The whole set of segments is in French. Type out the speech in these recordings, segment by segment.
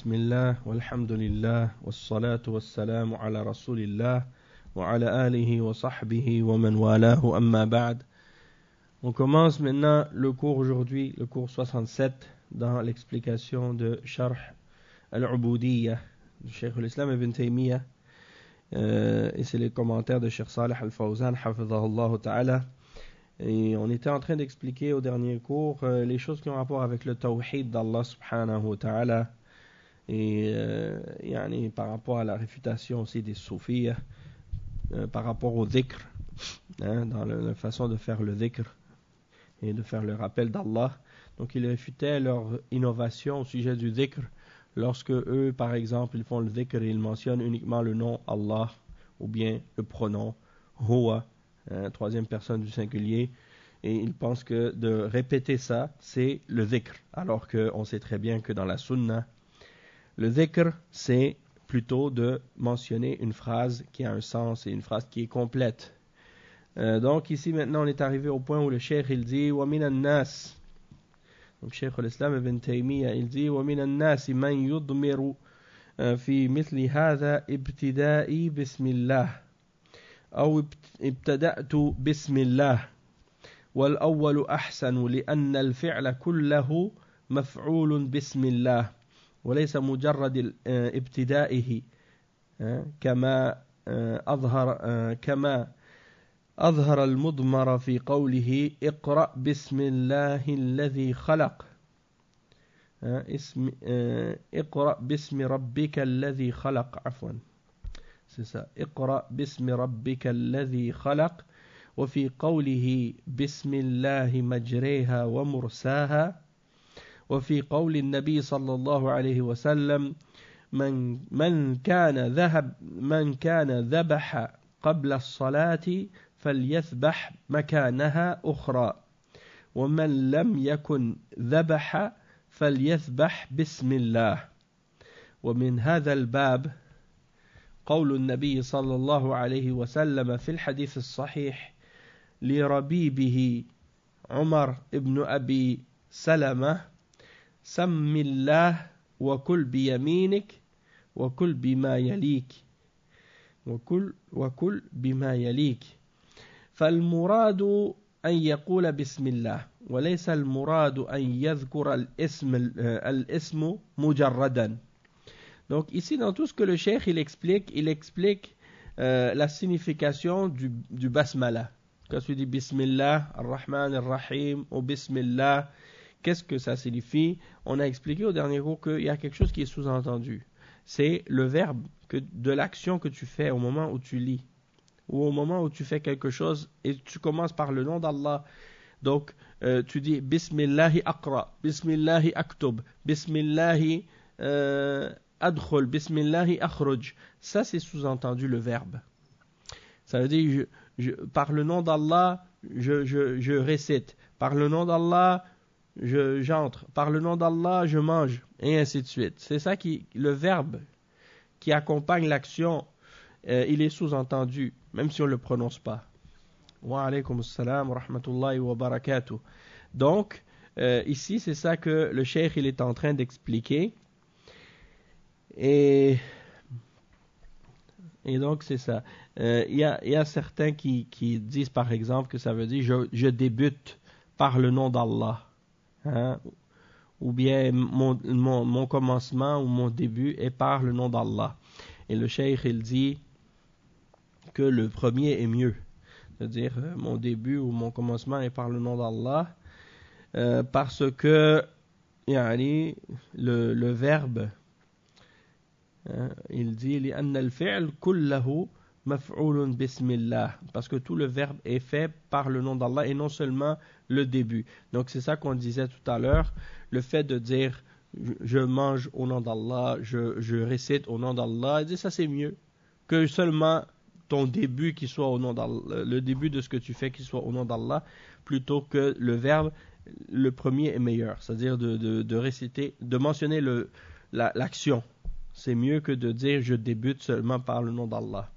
بسم الله والحمد لله والصلاة والسلام على رسول الله وعلى آله وصحبه ومن والاه أما بعد. On commence maintenant le cours aujourd'hui, le cours 67, dans l'explication de Sharh al-Ubudiyya du Cheikh al-Islam ibn Taymiyyah. Et c'est les commentaires de Cheikh Salih al-Fawzan, hafidhahullah ta'ala. Et on était en train d'expliquer au dernier cours les choses qui ont rapport avec le tawhid d'Allah subhanahu wa ta'ala. Et par rapport à la réfutation aussi des soufis, par rapport au dhikr, dans la façon de faire le dhikr et de faire le rappel d'Allah. Donc ils réfutaient leur innovation au sujet du dhikr lorsque eux, par exemple, ils font le dhikr et ils mentionnent uniquement le nom Allah ou bien le pronom huwa, troisième personne du singulier, et ils pensent que de répéter ça, c'est le dhikr, alors qu'on sait très bien que dans la sunna, le dhikr, c'est plutôt de mentionner une phrase qui a un sens et une phrase qui est complète. Donc ici maintenant on est arrivé au point où le cheikh il dit وَمِنَ النَّاسِ. Donc cheikh al-Islam ibn Taymiyyah il dit وَمِنَ النَّاسِ مَنْ يُضْمِرُ في مثل هذا ابتدائي بسم الله أو ابتدأت بسم الله والأول أحسن لأن الفعل كله مفعول بسم الله وليس مجرد ابتدائه كما أظهر المضمر في قوله اقرأ بسم الله الذي خلق اقرأ باسم ربك الذي خلق عفوا اقرأ باسم ربك الذي خلق وفي قوله بسم الله مجريها ومرساها وفي قول النبي صلى الله عليه وسلم من كان ذبح قبل الصلاة فليذبح مكانها أخرى ومن لم يكن ذبح فليذبح بسم الله. ومن هذا الباب قول النبي صلى الله عليه وسلم في الحديث الصحيح لربيبه عمر ابن أبي سلمة سم الله وكل بيمينك وكل بما يليك وكل بما يليك. فالمراد أن يقول بسم الله وليس المراد أن يذكر الاسم مجردا. Donc ici dans tout ce que le cheikh il explique la signification du basmala. Quand tu dis Bismillah ar-Rahman ar-Rahim ou Bismillah, qu'est-ce que ça signifie? On a expliqué au dernier cours qu'il y a quelque chose qui est sous-entendu. C'est le verbe de l'action que tu fais au moment où tu lis ou au moment où tu fais quelque chose et tu commences par le nom d'Allah. Donc tu dis Bismillahi aqra, Bismillahi aktub, Bismillahi adkhul, Bismillahi akhruj. Ça c'est sous-entendu le verbe. Ça veut dire par le nom d'Allah je récite, par le nom d'Allah j'entre, par le nom d'Allah je mange, et ainsi de suite. C'est ça le verbe qui accompagne l'action, il est sous-entendu, même si on ne le prononce pas. Wa alaykum assalam wa rahmatullahi wa barakatuh. Donc, ici, c'est ça que le cheikh il est en train d'expliquer. Et donc, c'est ça. Il y a certains qui disent, par exemple, que ça veut dire je débute par le nom d'Allah. Ou bien mon commencement ou mon début est par le nom d'Allah. Et le cheikh il dit que le premier est mieux, c'est-à-dire mon début ou mon commencement est par le nom d'Allah, parce que le verbe il dit لأن الفعل كله مفعول بسم الله, parce que tout le verbe est fait par le nom d'Allah et non seulement le début. Donc c'est ça qu'on disait tout à l'heure, le fait de dire je mange au nom d'Allah, je récite au nom d'Allah, il dit ça c'est mieux que seulement ton début qui soit au nom d'Allah, le début de ce que tu fais qui soit au nom d'Allah, plutôt que le verbe, le premier est meilleur, c'est-à-dire de réciter, de mentionner l'action. C'est mieux que de dire je débute seulement par le nom d'Allah.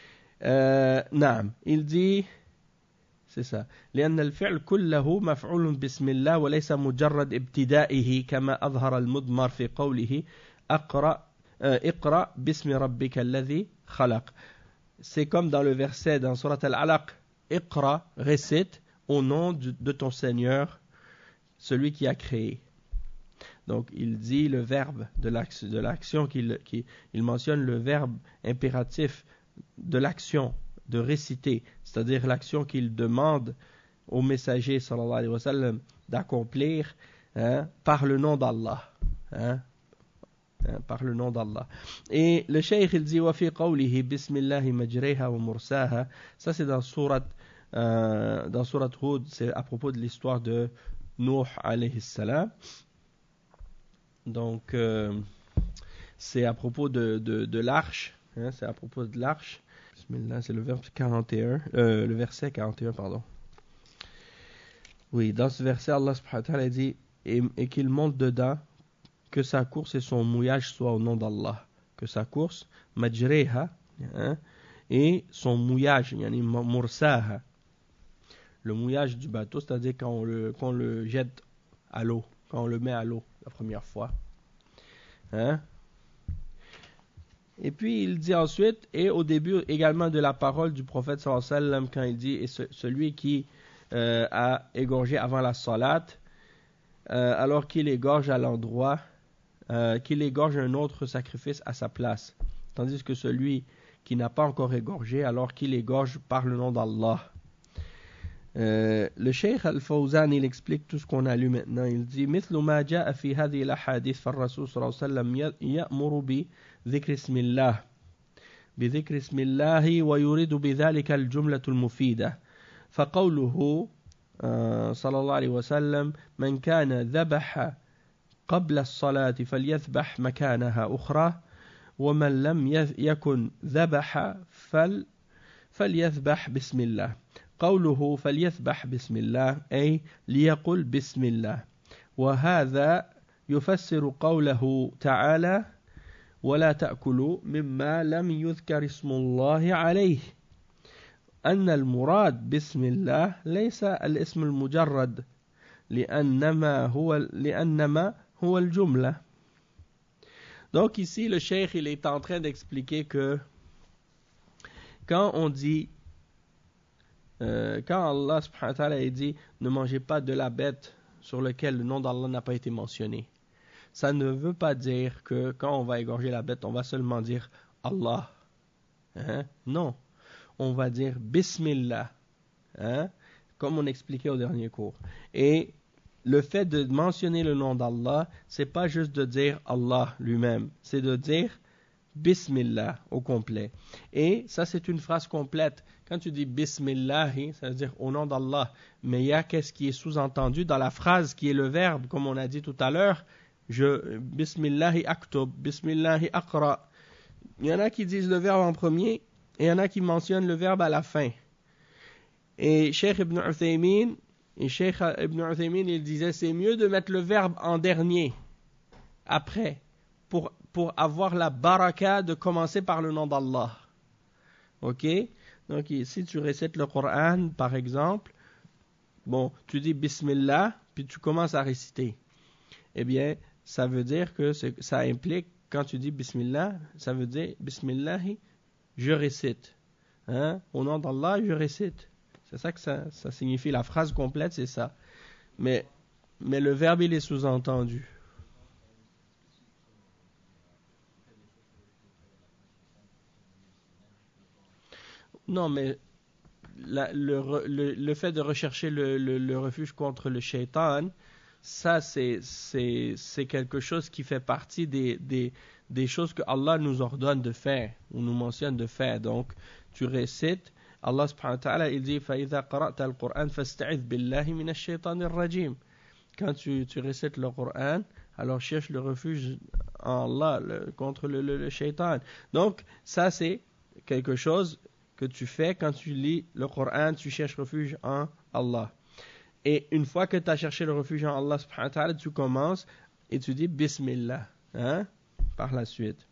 Il dit c'est ça. لأن الفعل كله مفعول بسم الله وليس مجرد ابتدائه كما أظهر المضمر في قوله Iqra bismi rabbika alladhi khalaq. C'est comme dans le verset dans Surat Al-Alaq, Iqra, récite au nom de ton Seigneur, celui qui a créé. Donc il dit le verbe de l'action, il mentionne le verbe impératif de l'action, de réciter, c'est-à-dire l'action qu'il demande au messager sallallahu alayhi wa sallam d'accomplir par le nom d'Allah. Par le nom d'Allah. Et le cheikh il dit wa fi qawlihi bismillahi majriha wa mursaha. Ça c'est dans surat Hud, c'est à propos de l'histoire de Nuh alayhi salam. Donc c'est à propos de l'arche, c'est à propos de l'arche. Bismillah, c'est le verset 41 pardon. Oui, dans ce verset Allah subhanahu wa ta'ala dit et qu'il monte dedans, que sa course et son mouillage soient au nom d'Allah. Que sa course, majreha, et son mouillage, yani mursaha. Le mouillage du bateau, c'est-à-dire quand on le jette à l'eau, quand on le met à l'eau la première fois. Et puis il dit ensuite, et au début également de la parole du prophète sallallahu alayhi wa sallam, quand il dit, et celui qui a égorgé avant la salat, alors qu'il égorge à l'endroit, qu'il égorge un autre sacrifice à sa place, tandis que celui qui n'a pas encore égorgé, alors qu'il égorge par le nom d'Allah. Le Cheikh Al-Fawzan il explique tout ce qu'on a lu maintenant. Il dit مثل ما جاء في هذه الأحاديث فالرسول صلى الله عليه وسلم يأمر بذكر اسم الله ويريد بذلك الجملة المفيدة. فقوله صلى الله عليه وسلم من كان ذبح قبل الصلاة فليذبح مكانها أخرى ومن لم يكن ذبح فليذبح بسم الله. قوله فليذبح بسم الله أي ليقل بسم الله. وهذا يفسر قوله تعالى ولا تأكلوا مما لم يذكر اسم الله عليه أن المراد بسم الله ليس الاسم المجرد لأنما هو الجملة. Donc ici le cheikh il est en train d'expliquer que quand on dit quand Allah subhanahu wa ta'ala dit ne mangez pas de la bête sur laquelle le nom d'Allah n'a pas été mentionné, ça ne veut pas dire que quand on va égorger la bête on va seulement dire Allah, non, on va dire Bismillah, comme on expliquait au dernier cours. Et le fait de mentionner le nom d'Allah, c'est pas juste de dire Allah lui-même, c'est de dire Bismillah au complet. Et ça c'est une phrase complète. Quand tu dis Bismillahi, ça veut dire au nom d'Allah. Mais il y a qu'est-ce qui est sous-entendu dans la phrase qui est le verbe, comme on a dit tout à l'heure. Bismillahi aktub, Bismillahi aqra. Il y en a qui disent le verbe en premier et il y en a qui mentionnent le verbe à la fin. Et Cheikh Ibn Uthaymin, il disait c'est mieux de mettre le verbe en dernier, après, pour avoir la baraka de commencer par le nom d'Allah. Ok? Donc si tu récites le Coran, par exemple, bon, tu dis Bismillah, puis tu commences à réciter. Eh bien, ça veut dire que ça implique, quand tu dis Bismillah, ça veut dire Bismillahi, je récite. Au nom d'Allah, je récite. C'est ça que ça signifie. La phrase complète, c'est ça. Mais le verbe, il est sous-entendu. Non, mais le fait de rechercher le refuge contre le shaitan, ça c'est quelque chose qui fait partie des choses que Allah nous ordonne de faire, ou nous mentionne de faire. Donc, tu récites, Allah subhanahu wa ta'ala, il dit فَإِذَا قَرَأْتَ الْقُرْآنَ فَاسْتَعِذْ بِاللَّهِ مِنَ الشَّيْطَانِ الرَّجِيمِ. Quand tu récites le Coran, alors cherche le refuge en Allah contre le shaitan. Donc, ça c'est quelque chose que tu fais quand tu lis le Coran, tu cherches refuge en Allah. Et une fois que tu as cherché le refuge en Allah subhanahu wa ta'ala, tu commences et tu dis Bismillah, par la suite.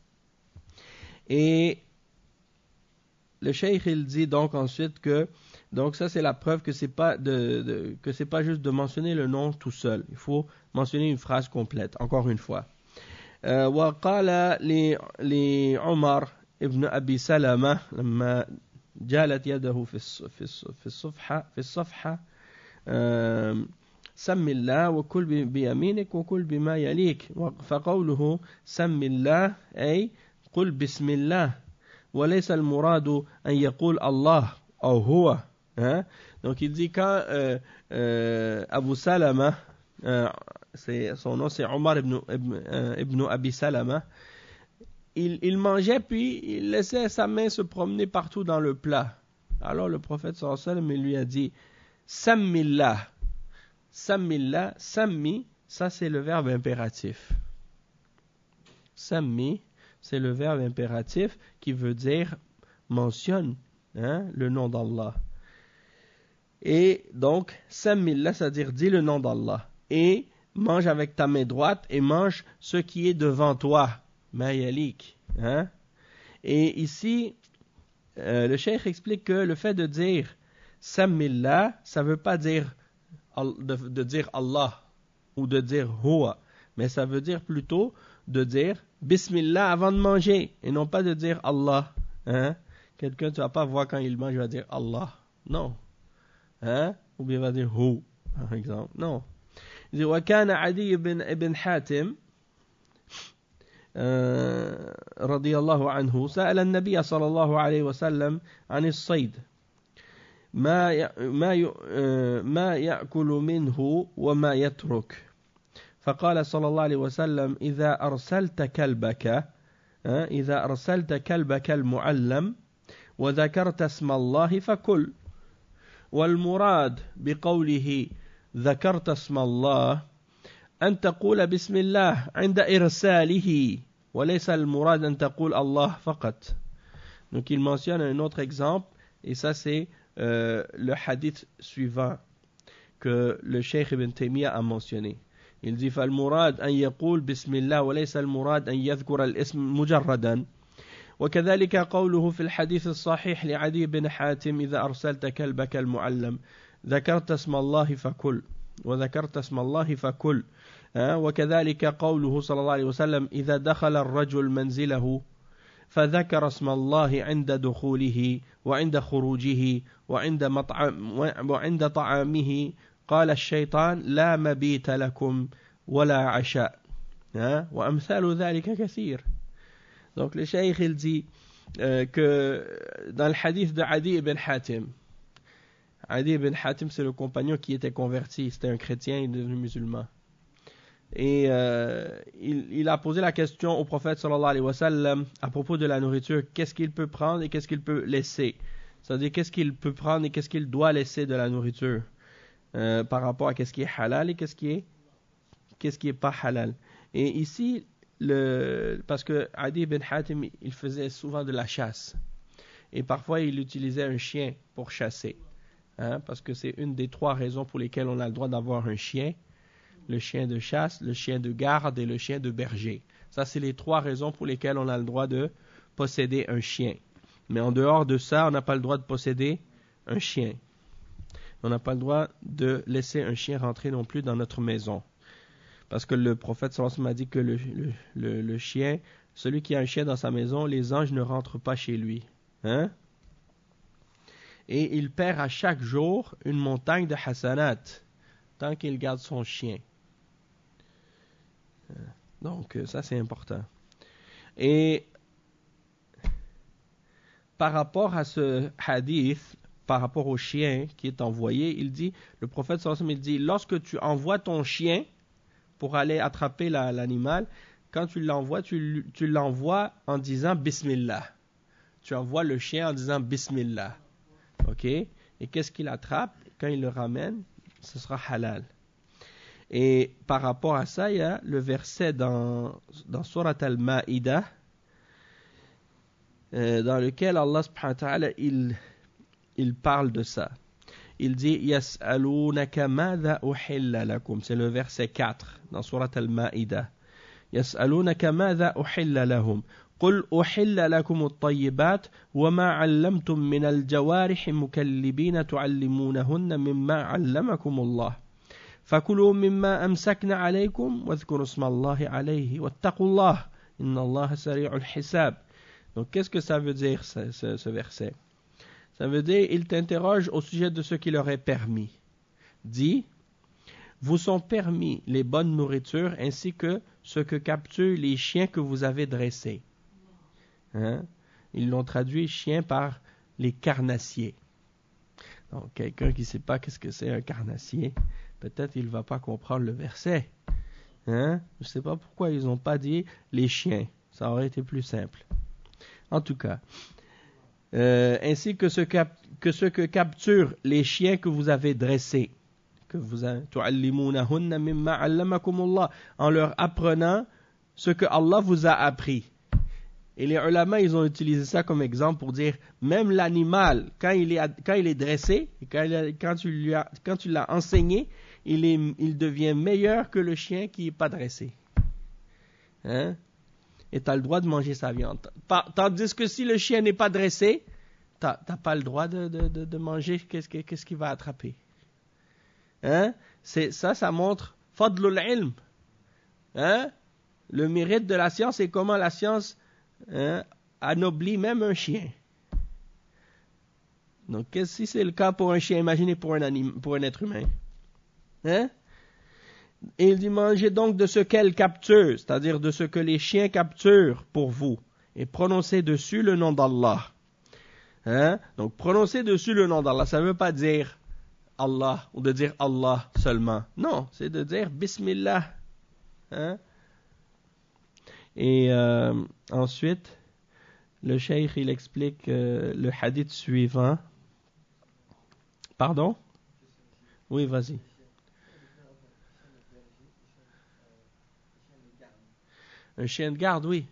Et le cheikh il dit donc ensuite que, donc ça c'est la preuve que c'est pas que c'est pas juste de mentionner le nom tout seul. Il faut mentionner une phrase complète, encore une fois. وقال لعمر ابن أبي سلمة لما جالت يده في الصفحة سم الله وكل بيمينك وكل بما يليك. فقوله سم الله أي قل بسم الله وليس المراد أن يقول الله أو هو. Donc il dit quand Abu Salama, son nom c'est Omar ibn Abi Salama, il mangeait puis il laissait sa main se promener partout dans le plat. Alors le prophète sallallahu alayhi wa sallam lui a dit Sammillah. Sammillah, sammi, ça c'est le verbe impératif. Sammi, c'est le verbe impératif qui veut dire mentionne le nom d'Allah. Et donc, sammillah, c'est-à-dire dis le nom d'Allah. Et mange avec ta main droite et mange ce qui est devant toi. Mayalik. Et ici, le cheikh explique que le fait de dire sammillah, ça ne veut pas dire de dire Allah ou de dire huwa, mais ça veut dire plutôt de dire bismillah avant de manger et non pas de dire Allah. Quelqu'un, tu ne vas pas voir quand il mange, il va dire Allah. Non. Ou bien il va dire Hu, par exemple. Non. Il dit وكان عدي بن حاتم رضي الله عنه سأل النبي صلى الله عليه وسلم عن الصيد ما يأكل منه وما يترك. فقال صلى الله عليه وسلم إذا أرسلت كلبك المعلم وذكرت اسم الله فكل. والمراد بقوله ذكرت اسم الله أن تقول بسم الله عند إرساله وليس المراد أن تقول الله فقط. Donc il mentionne un autre exemple et ça c'est le hadith suivant que le Cheikh Ibn Taymiyyah a mentionné. Il dit فالمراد أن يقول بسم الله وليس المراد أن يذكر الاسم مجردا. وكذلك قوله في الحديث الصحيح لعدي بن حاتم إذا أرسلت كلبك المعلم ذكرت اسم الله فكل وذكرت اسم الله فكل. وكذلك قوله صلى الله عليه وسلم إذا دخل الرجل منزله فذكر اسم الله عند دخوله وعند خروجه وعند طعامه قال الشيطان لا مبيت لكم ولا عشاء. وأمثال ذلك كثير. Donc le cheikh il dit que dans le hadith de Adi ibn Hatim, Adi ibn Hatim c'est le compagnon qui était converti, c'était un chrétien, il est devenu musulman. Et il a posé la question au prophète sallallahu alayhi wa sallam à propos de la nourriture, qu'est-ce qu'il peut prendre et qu'est-ce qu'il peut laisser. C'est-à-dire qu'est-ce qu'il peut prendre et qu'est-ce qu'il doit laisser de la nourriture par rapport à qu'est-ce qui est halal et qu'est-ce qui est pas halal. Et ici, parce que Adi ibn Hatim, il faisait souvent de la chasse. Et parfois, il utilisait un chien pour chasser. Parce que c'est une des 3 raisons pour lesquelles on a le droit d'avoir un chien. Le chien de chasse, le chien de garde et le chien de berger. Ça, c'est les 3 raisons pour lesquelles on a le droit de posséder un chien. Mais en dehors de ça, on n'a pas le droit de posséder un chien. On n'a pas le droit de laisser un chien rentrer non plus dans notre maison. Parce que le prophète sallallahu alayhi wa sallam a dit que le chien, celui qui a un chien dans sa maison, les anges ne rentrent pas chez lui. Et il perd à chaque jour une montagne de hasanat tant qu'il garde son chien. Donc ça c'est important. Et par rapport à ce hadith, par rapport au chien qui est envoyé, il dit, le prophète sallallahu alayhi wa sallam, il dit, lorsque tu envoies ton chien pour aller attraper l'animal, quand tu l'envoies, tu l'envoies en disant Bismillah. Tu envoies le chien en disant Bismillah. Ok? Et qu'est-ce qu'il attrape? Quand il le ramène, ce sera halal. Et par rapport à ça, il y a le verset dans Surat Al-Ma'idah, dans lequel Allah subhanahu wa ta'ala, il parle de ça. Il dit Yas'alunaka madha uhilla lakum. C'est le verset 4 dans Surat Al-Ma'idah. Yas'alunaka madha uhilla lahum. قل أحل لكم الطيبات وما علمتم من الجوارح مكلبين تعلمونهن مما علمكم الله فَكُلُوا مِمَّا أَمْسَكْنَا عَلَيْكُمْ وَاذْكُرُوا اسْمَ اللَّهِ عَلَيْهِ وَاتَّقُوا اللَّهَ إِنَّ اللَّهَ سَرِيعُ الْحِسَابِ. Donc qu'est-ce que ça veut dire ce verset? Ça veut dire, il t'interroge au sujet de ce qui leur est permis. Dit, vous sont permis les bonnes nourritures ainsi que ce que capturent les chiens que vous avez dressés. Hein? Ils l'ont traduit chien par les carnassiers. Donc quelqu'un qui ne sait pas qu'est-ce que c'est un carnassier, peut-être il ne va pas comprendre le verset. Hein? Je ne sais pas pourquoi ils n'ont pas dit les chiens. Ça aurait été plus simple. En tout cas, ainsi que ce que capturent les chiens que vous avez dressés, que vous tu'allimunahunna mimma 'allamakumullah, en leur apprenant ce que Allah vous a appris. Et les ulama, ils ont utilisé ça comme exemple pour dire, même l'animal, quand il est dressé, et quand tu l'as enseigné, il devient meilleur que le chien qui n'est pas dressé. Hein? Et tu as le droit de manger sa viande. Tandis que si le chien n'est pas dressé, tu n'as pas le droit de manger qu'est-ce qu'il va attraper. Hein? Ça montre fadlul ilm. Hein? Le mérite de la science et comment la science anoblit même un chien. Donc, si c'est le cas pour un chien, imaginez pour un être humain. Hein? Et il dit, mangez donc de ce qu'elle capture, c'est-à-dire de ce que les chiens capturent pour vous, et prononcez dessus le nom d'Allah. Hein? Donc, prononcer dessus le nom d'Allah, ça ne veut pas dire Allah, ou de dire Allah seulement. Non, c'est de dire Bismillah. Hein? Et ensuite, le cheikh, il explique le hadith suivant. Pardon? Oui, vas-y. Un chien de garde, oui.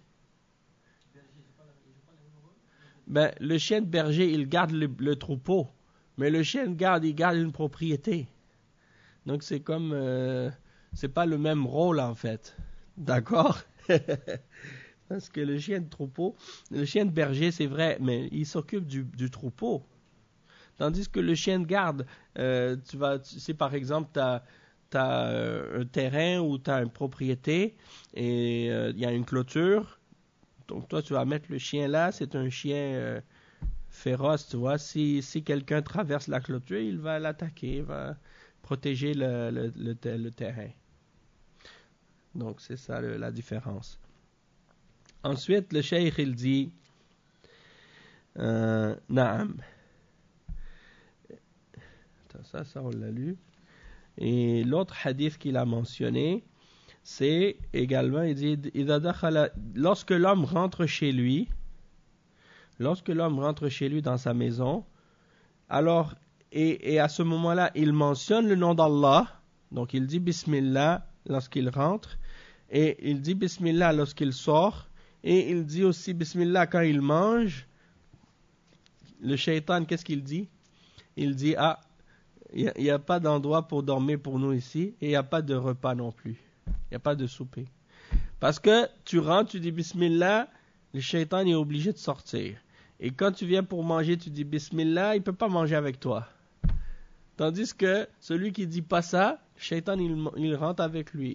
Ben, le chien de berger, il garde le troupeau. Mais le chien de garde, il garde une propriété. Donc, c'est comme... c'est pas le même rôle, en fait. D'accord? Parce que le chien de troupeau... Le chien de berger, c'est vrai, mais il s'occupe du troupeau. Tandis que le chien de garde, si par exemple, tu as un terrain ou tu as une propriété et il y a une clôture, donc toi tu vas mettre le chien là, c'est un chien féroce, tu vois. Si quelqu'un traverse la clôture, il va l'attaquer, il va protéger le terrain. Donc c'est ça la différence. Ensuite, le cheikh il dit Naam. Ça on l'a lu. Et l'autre hadith qu'il a mentionné, c'est également, il dit, lorsque l'homme rentre chez lui dans sa maison, alors, et à ce moment-là, il mentionne le nom d'Allah, donc il dit Bismillah lorsqu'il rentre, et il dit Bismillah lorsqu'il sort, et il dit aussi Bismillah quand il mange. Le shaitan, qu'est-ce qu'il dit? Il dit, il n'y a pas d'endroit pour dormir pour nous ici, et il n'y a pas de repas non plus. Il n'y a pas de souper. Parce que tu rentres, tu dis Bismillah, le shaitan est obligé de sortir. Et quand tu viens pour manger, tu dis Bismillah, il ne peut pas manger avec toi. Tandis que celui qui ne dit pas ça, le shaitan, il rentre avec lui.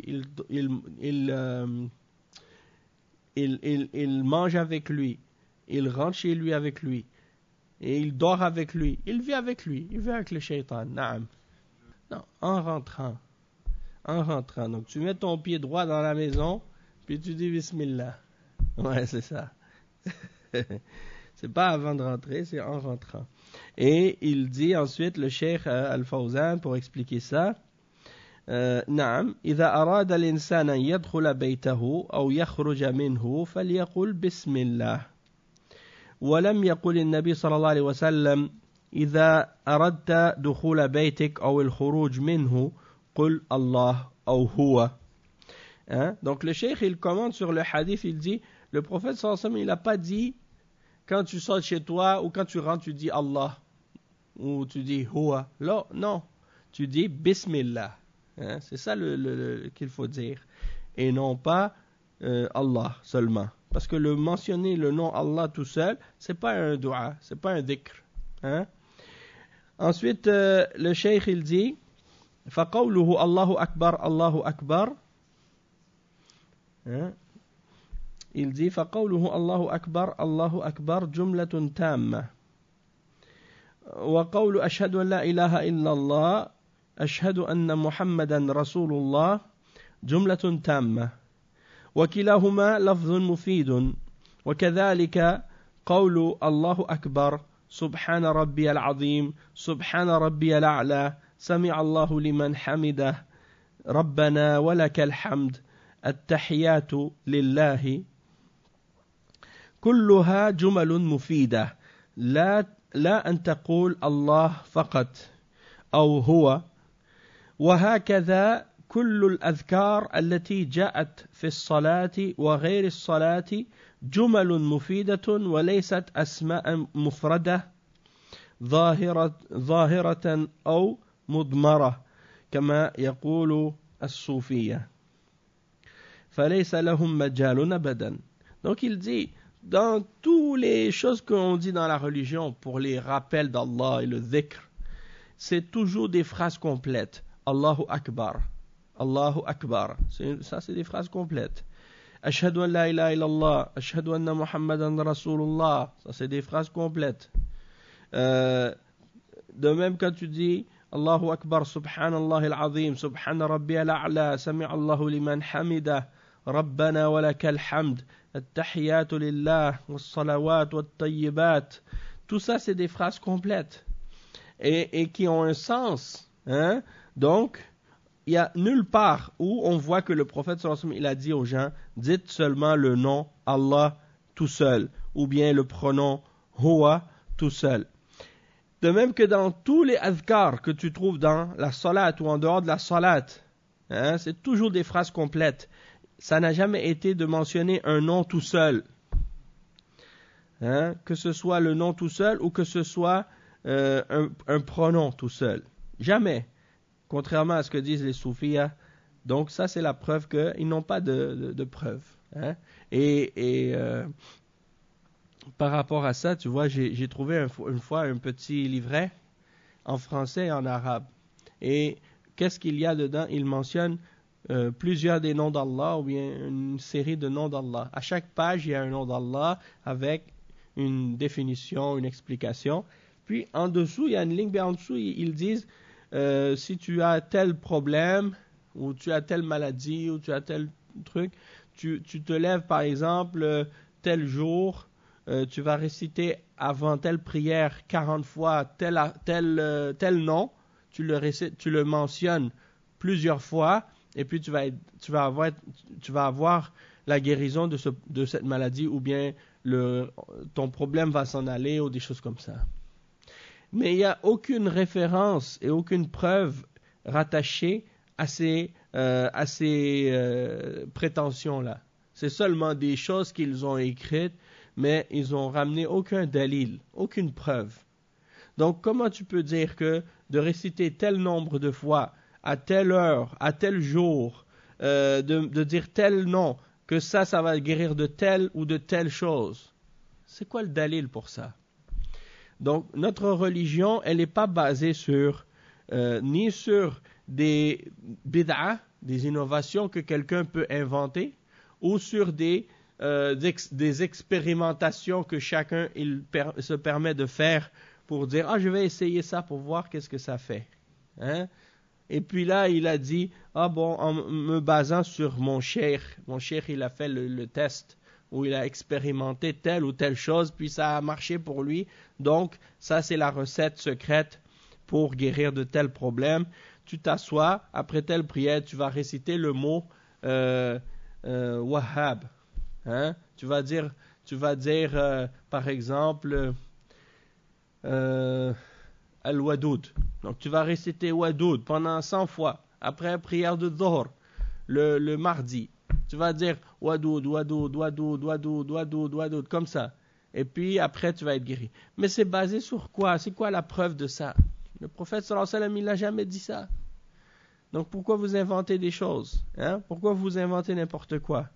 Il mange avec lui. Il rentre chez lui avec lui. Et il dort avec lui. Il vit avec lui. Il vit avec le shaitan. Naam. Non, en rentrant. Donc tu mets ton pied droit dans la maison, puis tu dis Bismillah. Ouais, c'est ça. C'est pas avant de rentrer, c'est en rentrant. Et il dit ensuite, le cheikh Al-Fawzan, pour expliquer ça, نعم إذا أراد الإنسان أن يدخل بيته أو يخرج منه فليقل بسم الله ولم يقل النبي صلى الله عليه وسلم إذا أردت دخول بيتك أو الخروج منه قل الله أو هو. Donc le cheikh il commente sur le hadith, il dit le prophète sallallahu alayhi wa sallam, il n'a pas dit quand tu sors chez toi ou quand tu rentres tu dis Allah ou tu dis Huwa. Non, tu dis Bismillah. C'est ça qu'il faut dire et non pas Allah seulement. Parce que mentionner le nom Allah tout seul, c'est pas un dua, c'est pas un dhikr. Ensuite, le cheikh il dit فقوله الله أكبر الله أكبر il dit فقوله الله أكبر جملة تامة وقول أشهد أن لا إله إلا الله أشهد أن محمدا رسول الله جملة تامة وكلاهما لفظ مفيد وكذلك قول الله أكبر سبحان ربي العظيم سبحان ربي الأعلى سمع الله لمن حمده ربنا ولك الحمد التحيات لله كلها جمل مفيدة لا أن تقول الله فقط أو هو وهكذا كل الأذكار التي جاءت في الصلاة وغير الصلاة جمل مفيدة وليست أسماء مفردة ظاهرة أو مضمرة كما يقول الصوفية فليس لهم مجال أبدا. Donc il dit, dans toutes les choses qu'on dit dans la religion pour les rappels d'Allah et le dhikr, c'est toujours des phrases complètes. Allahu Akbar, Allahu Akbar, ça c'est des phrases complètes. Ashhadu an la ilaha illallah, Ashhadu anna Muhammadan Rasulullah, ça c'est des phrases complètes. De même quand tu dis Allahu Akbar, Subhanallah al-Azim, Subhana Rabbi al-A'la, Sami'a Allahu liman hamida, Rabbana wa lakal hamd, At-Tahiyatu lillah, Was-Salawat, Wat-Tayyibat. Tout ça c'est des phrases complètes et qui ont un sens. Hein? Donc, il n'y a nulle part où on voit que le prophète sallallahu alayhi wa sallam, il a dit aux gens, dites seulement le nom Allah tout seul, ou bien le pronom Huwa tout seul. De même que dans tous les adhkars que tu trouves dans la salat ou en dehors de la salat, hein, c'est toujours des phrases complètes. Ça n'a jamais été de mentionner un nom tout seul. Hein, que ce soit le nom tout seul ou que ce soit un pronom tout seul. Jamais. Contrairement à ce que disent les soufis. Donc ça c'est la preuve qu'ils n'ont pas de preuve. Hein. Et par rapport à ça, tu vois, j'ai trouvé une fois un petit livret en français et en arabe. Et qu'est-ce qu'il y a dedans? Il mentionne plusieurs des noms d'Allah ou bien une série de noms d'Allah. À chaque page, il y a un nom d'Allah avec une définition, une explication. Puis en dessous, il y a une ligne, bien en dessous, ils disent si tu as tel problème ou tu as telle maladie ou tu as tel truc, tu te lèves par exemple tel jour, tu vas réciter avant telle prière 40 fois tel nom, tu le mentionnes plusieurs fois et puis tu vas avoir la guérison de cette maladie ou bien ton problème va s'en aller ou des choses comme ça. Mais il n'y a aucune référence et aucune preuve rattachée à ces prétentions-là. C'est seulement des choses qu'ils ont écrites, mais ils n'ont ramené aucun dalil, aucune preuve. Donc comment tu peux dire que de réciter tel nombre de fois, à telle heure, à tel jour, de dire tel nom, que ça va guérir de telle ou de telle chose? C'est quoi le dalil pour ça? Donc, notre religion, elle n'est pas basée ni sur des bid'ah, des innovations que quelqu'un peut inventer, ou sur des expérimentations que chacun se permet de faire pour dire « Ah, je vais essayer ça pour voir qu'est-ce que ça fait. Hein? » Et puis là, il a dit « Ah bon, en me basant sur mon cheikh, il a fait le test. » où il a expérimenté telle ou telle chose, puis ça a marché pour lui. Donc, ça, c'est la recette secrète pour guérir de tels problèmes. Tu t'assois, après telle prière, tu vas réciter le mot Wahhab. Hein? Tu vas dire par exemple, Al-Wadoud. Donc, tu vas réciter Wadoud pendant 100 fois. Après prière de Dhuhr, le mardi. Tu vas dire Wadoud, Wadoud, Wadoud, Wadoud, Wadoud, Wadoud, comme ça. Et puis après, tu vas être guéri. Mais c'est basé sur quoi? C'est quoi la preuve de ça? Le prophète sallallahu alayhi wa sallam, il n'a jamais dit ça. Donc pourquoi vous inventez des choses? Hein? Pourquoi vous inventez n'importe quoi?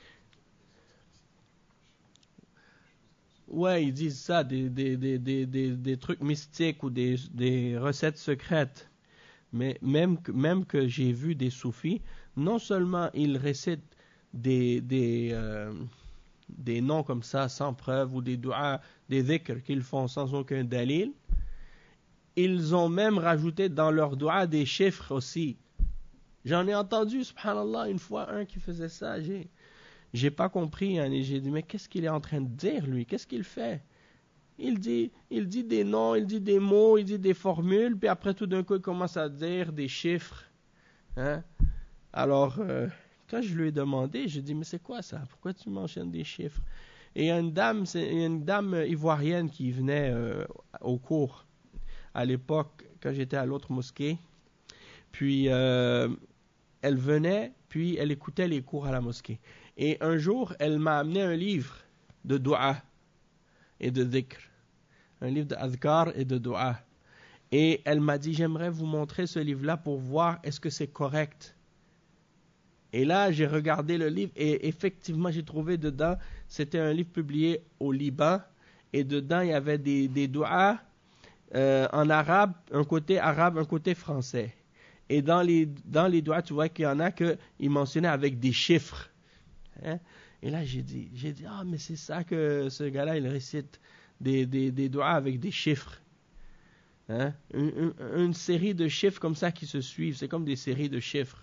Ouais, ils disent ça, des trucs mystiques ou des recettes secrètes. Mais même que j'ai vu des soufis, non seulement ils récitent des noms comme ça sans preuve ou des du'a, des dhikr qu'ils font sans aucun dalil, ils ont même rajouté dans leur du'a des chiffres aussi. J'en ai entendu, subhanallah, une fois un qui faisait ça, j'ai pas compris, hein, et j'ai dit mais qu'est-ce qu'il est en train de dire lui? Qu'est-ce qu'il fait? Il dit des noms, il dit des mots, il dit des formules, puis après tout d'un coup il commence à dire des chiffres. Hein? Alors, quand je lui ai demandé, j'ai dit mais c'est quoi ça? Pourquoi tu mentionnes des chiffres? Et il y a une dame ivoirienne qui venait au cours à l'époque quand j'étais à l'autre mosquée. Puis elle venait, puis elle écoutait les cours à la mosquée. Et un jour, elle m'a amené un livre de dua et de dhikr. Un livre d'adhkar et de dua. Et elle m'a dit, j'aimerais vous montrer ce livre-là pour voir est-ce que c'est correct. Et là, j'ai regardé le livre et effectivement, j'ai trouvé dedans, c'était un livre publié au Liban. Et dedans, il y avait des duas en arabe, un côté français. Et dans les duas, tu vois qu'il y en a qu'ils mentionnaient avec des chiffres. Hein? Et là, j'ai dit, ah, mais c'est ça que ce gars-là, il récite des duas avec des chiffres. Hein? Une série de chiffres comme ça qui se suivent. C'est comme des séries de chiffres.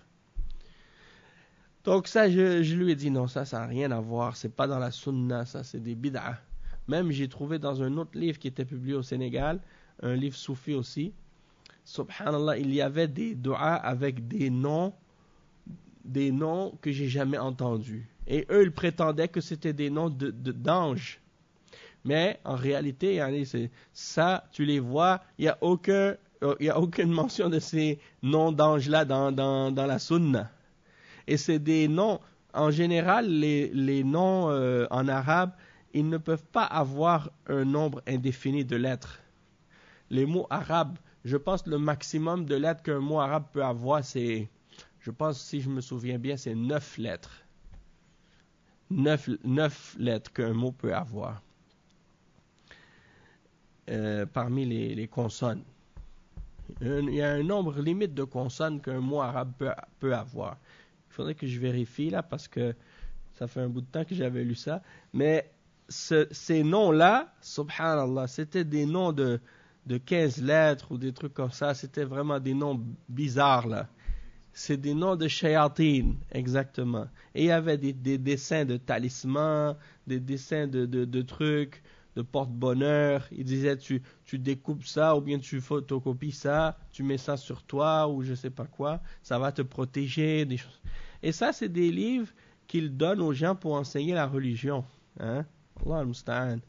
Donc ça, je lui ai dit, non, ça n'a rien à voir. C'est pas dans la sunna, ça, c'est des bid'ah. Même, j'ai trouvé dans un autre livre qui était publié au Sénégal, un livre soufi aussi, subhanallah, il y avait des du'as avec des noms que j'ai jamais entendus. Et eux, ils prétendaient que c'était des noms d'anges. Mais en réalité, c'est ça, tu les vois, il n'y a aucune mention de ces noms d'anges-là dans la sunna. Et c'est des noms, en général, les noms en arabe, ils ne peuvent pas avoir un nombre indéfini de lettres. Les mots arabes, je pense que le maximum de lettres qu'un mot arabe peut avoir, c'est, je pense, si je me souviens bien, c'est 9 lettres. 9 lettres qu'un mot peut avoir. Parmi les consonnes. Il y a un nombre limite de consonnes qu'un mot arabe peut avoir. Il faudrait que je vérifie là parce que ça fait un bout de temps que j'avais lu ça. Mais ces noms-là, subhanallah, c'était des noms de 15 lettres ou des trucs comme ça. C'était vraiment des noms bizarres là. C'est des noms de shayatin, exactement. Et il y avait des dessins de talismans, des dessins de trucs, de porte-bonheur. Il disait tu découpes ça ou bien tu photocopies ça, tu mets ça sur toi ou je sais pas quoi, ça va te protéger, des choses. Et ça, c'est des livres qu'ils donnent aux gens pour enseigner la religion. Hein? Allah al-Musta'an.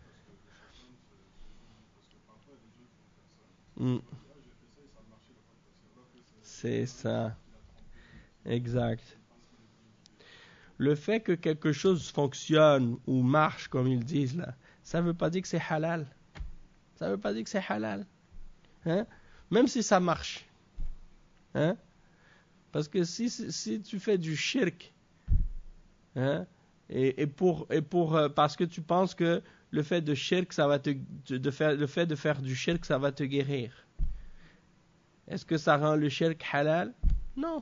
C'est ça. Exact. Le fait que quelque chose fonctionne ou marche, comme ils disent là, ça ne veut pas dire que c'est halal. Ça ne veut pas dire que c'est halal. Hein? Même si ça marche. Hein? Parce que si tu fais du shirk, hein, parce que tu penses que le fait de shirk, le fait de faire du shirk, ça va te guérir. Est-ce que ça rend le shirk halal? Non.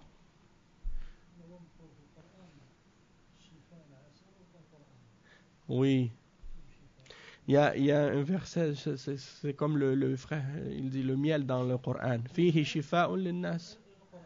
Oui. Il y a un verset, c'est comme le frère, il dit le miel dans le Coran. Fihi shifa'un linnas.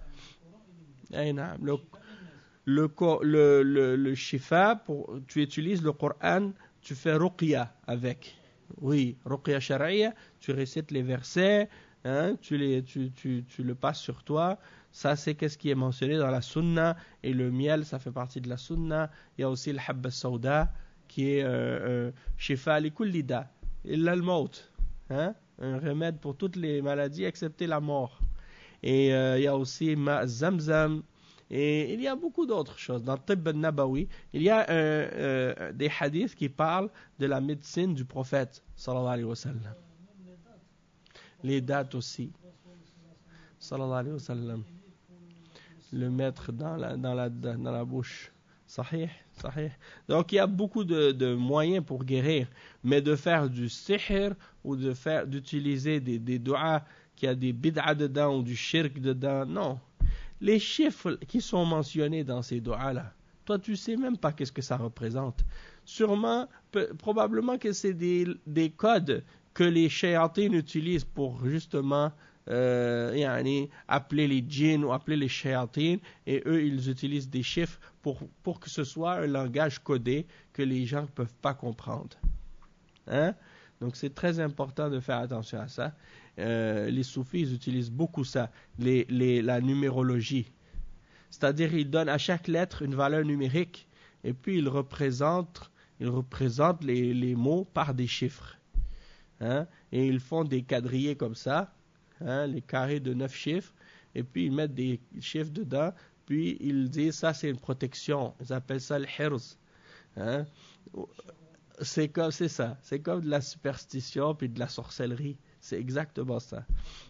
Le shifa, tu utilises le Coran, tu fais ruqya avec. Oui, ruqya shar'iyya, tu récites les versets, hein, tu le passes sur toi. Ça, c'est qu'est-ce qui est mentionné dans la sunna. Et le miel, ça fait partie de la sunna. Il y a aussi le habba sauda, qui est shifa li kulli da, illa al-maut, hein, un remède pour toutes les maladies excepté la mort. Et il y a aussi ma zamzam. Et il y a beaucoup d'autres choses. Dans Tibb al-Nabawi, il y a des hadiths qui parlent de la médecine du prophète, sallallahu alayhi wa sallam. Les dates aussi, sallallahu alayhi wa sallam. Le mettre dans la bouche. Sahih, sahih. Donc il y a beaucoup de moyens pour guérir, mais de faire du sihr ou d'utiliser des du'as qu'il y a des bid'a dedans ou du shirk dedans. Non. Les chiffres qui sont mentionnés dans ces doigts-là, toi, tu sais même pas qu'est-ce que ça représente. Sûrement, probablement que c'est des codes que les shayatines utilisent pour justement appeler les djinns ou appeler les shayatines, et eux, ils utilisent des chiffres pour que ce soit un langage codé que les gens ne peuvent pas comprendre. Hein? Donc, c'est très important de faire attention à ça. Les soufis, ils utilisent beaucoup ça, la numérologie. C'est-à-dire, ils donnent à chaque lettre une valeur numérique, et puis ils représentent les mots par des chiffres. Hein? Et ils font des quadrillés comme ça, hein, les carrés de 9 chiffres, et puis ils mettent des chiffres dedans, puis ils disent ça c'est une protection, ils appellent ça le hirz. Hein? C'est ça, c'est comme de la superstition puis de la sorcellerie, c'est exactement ça.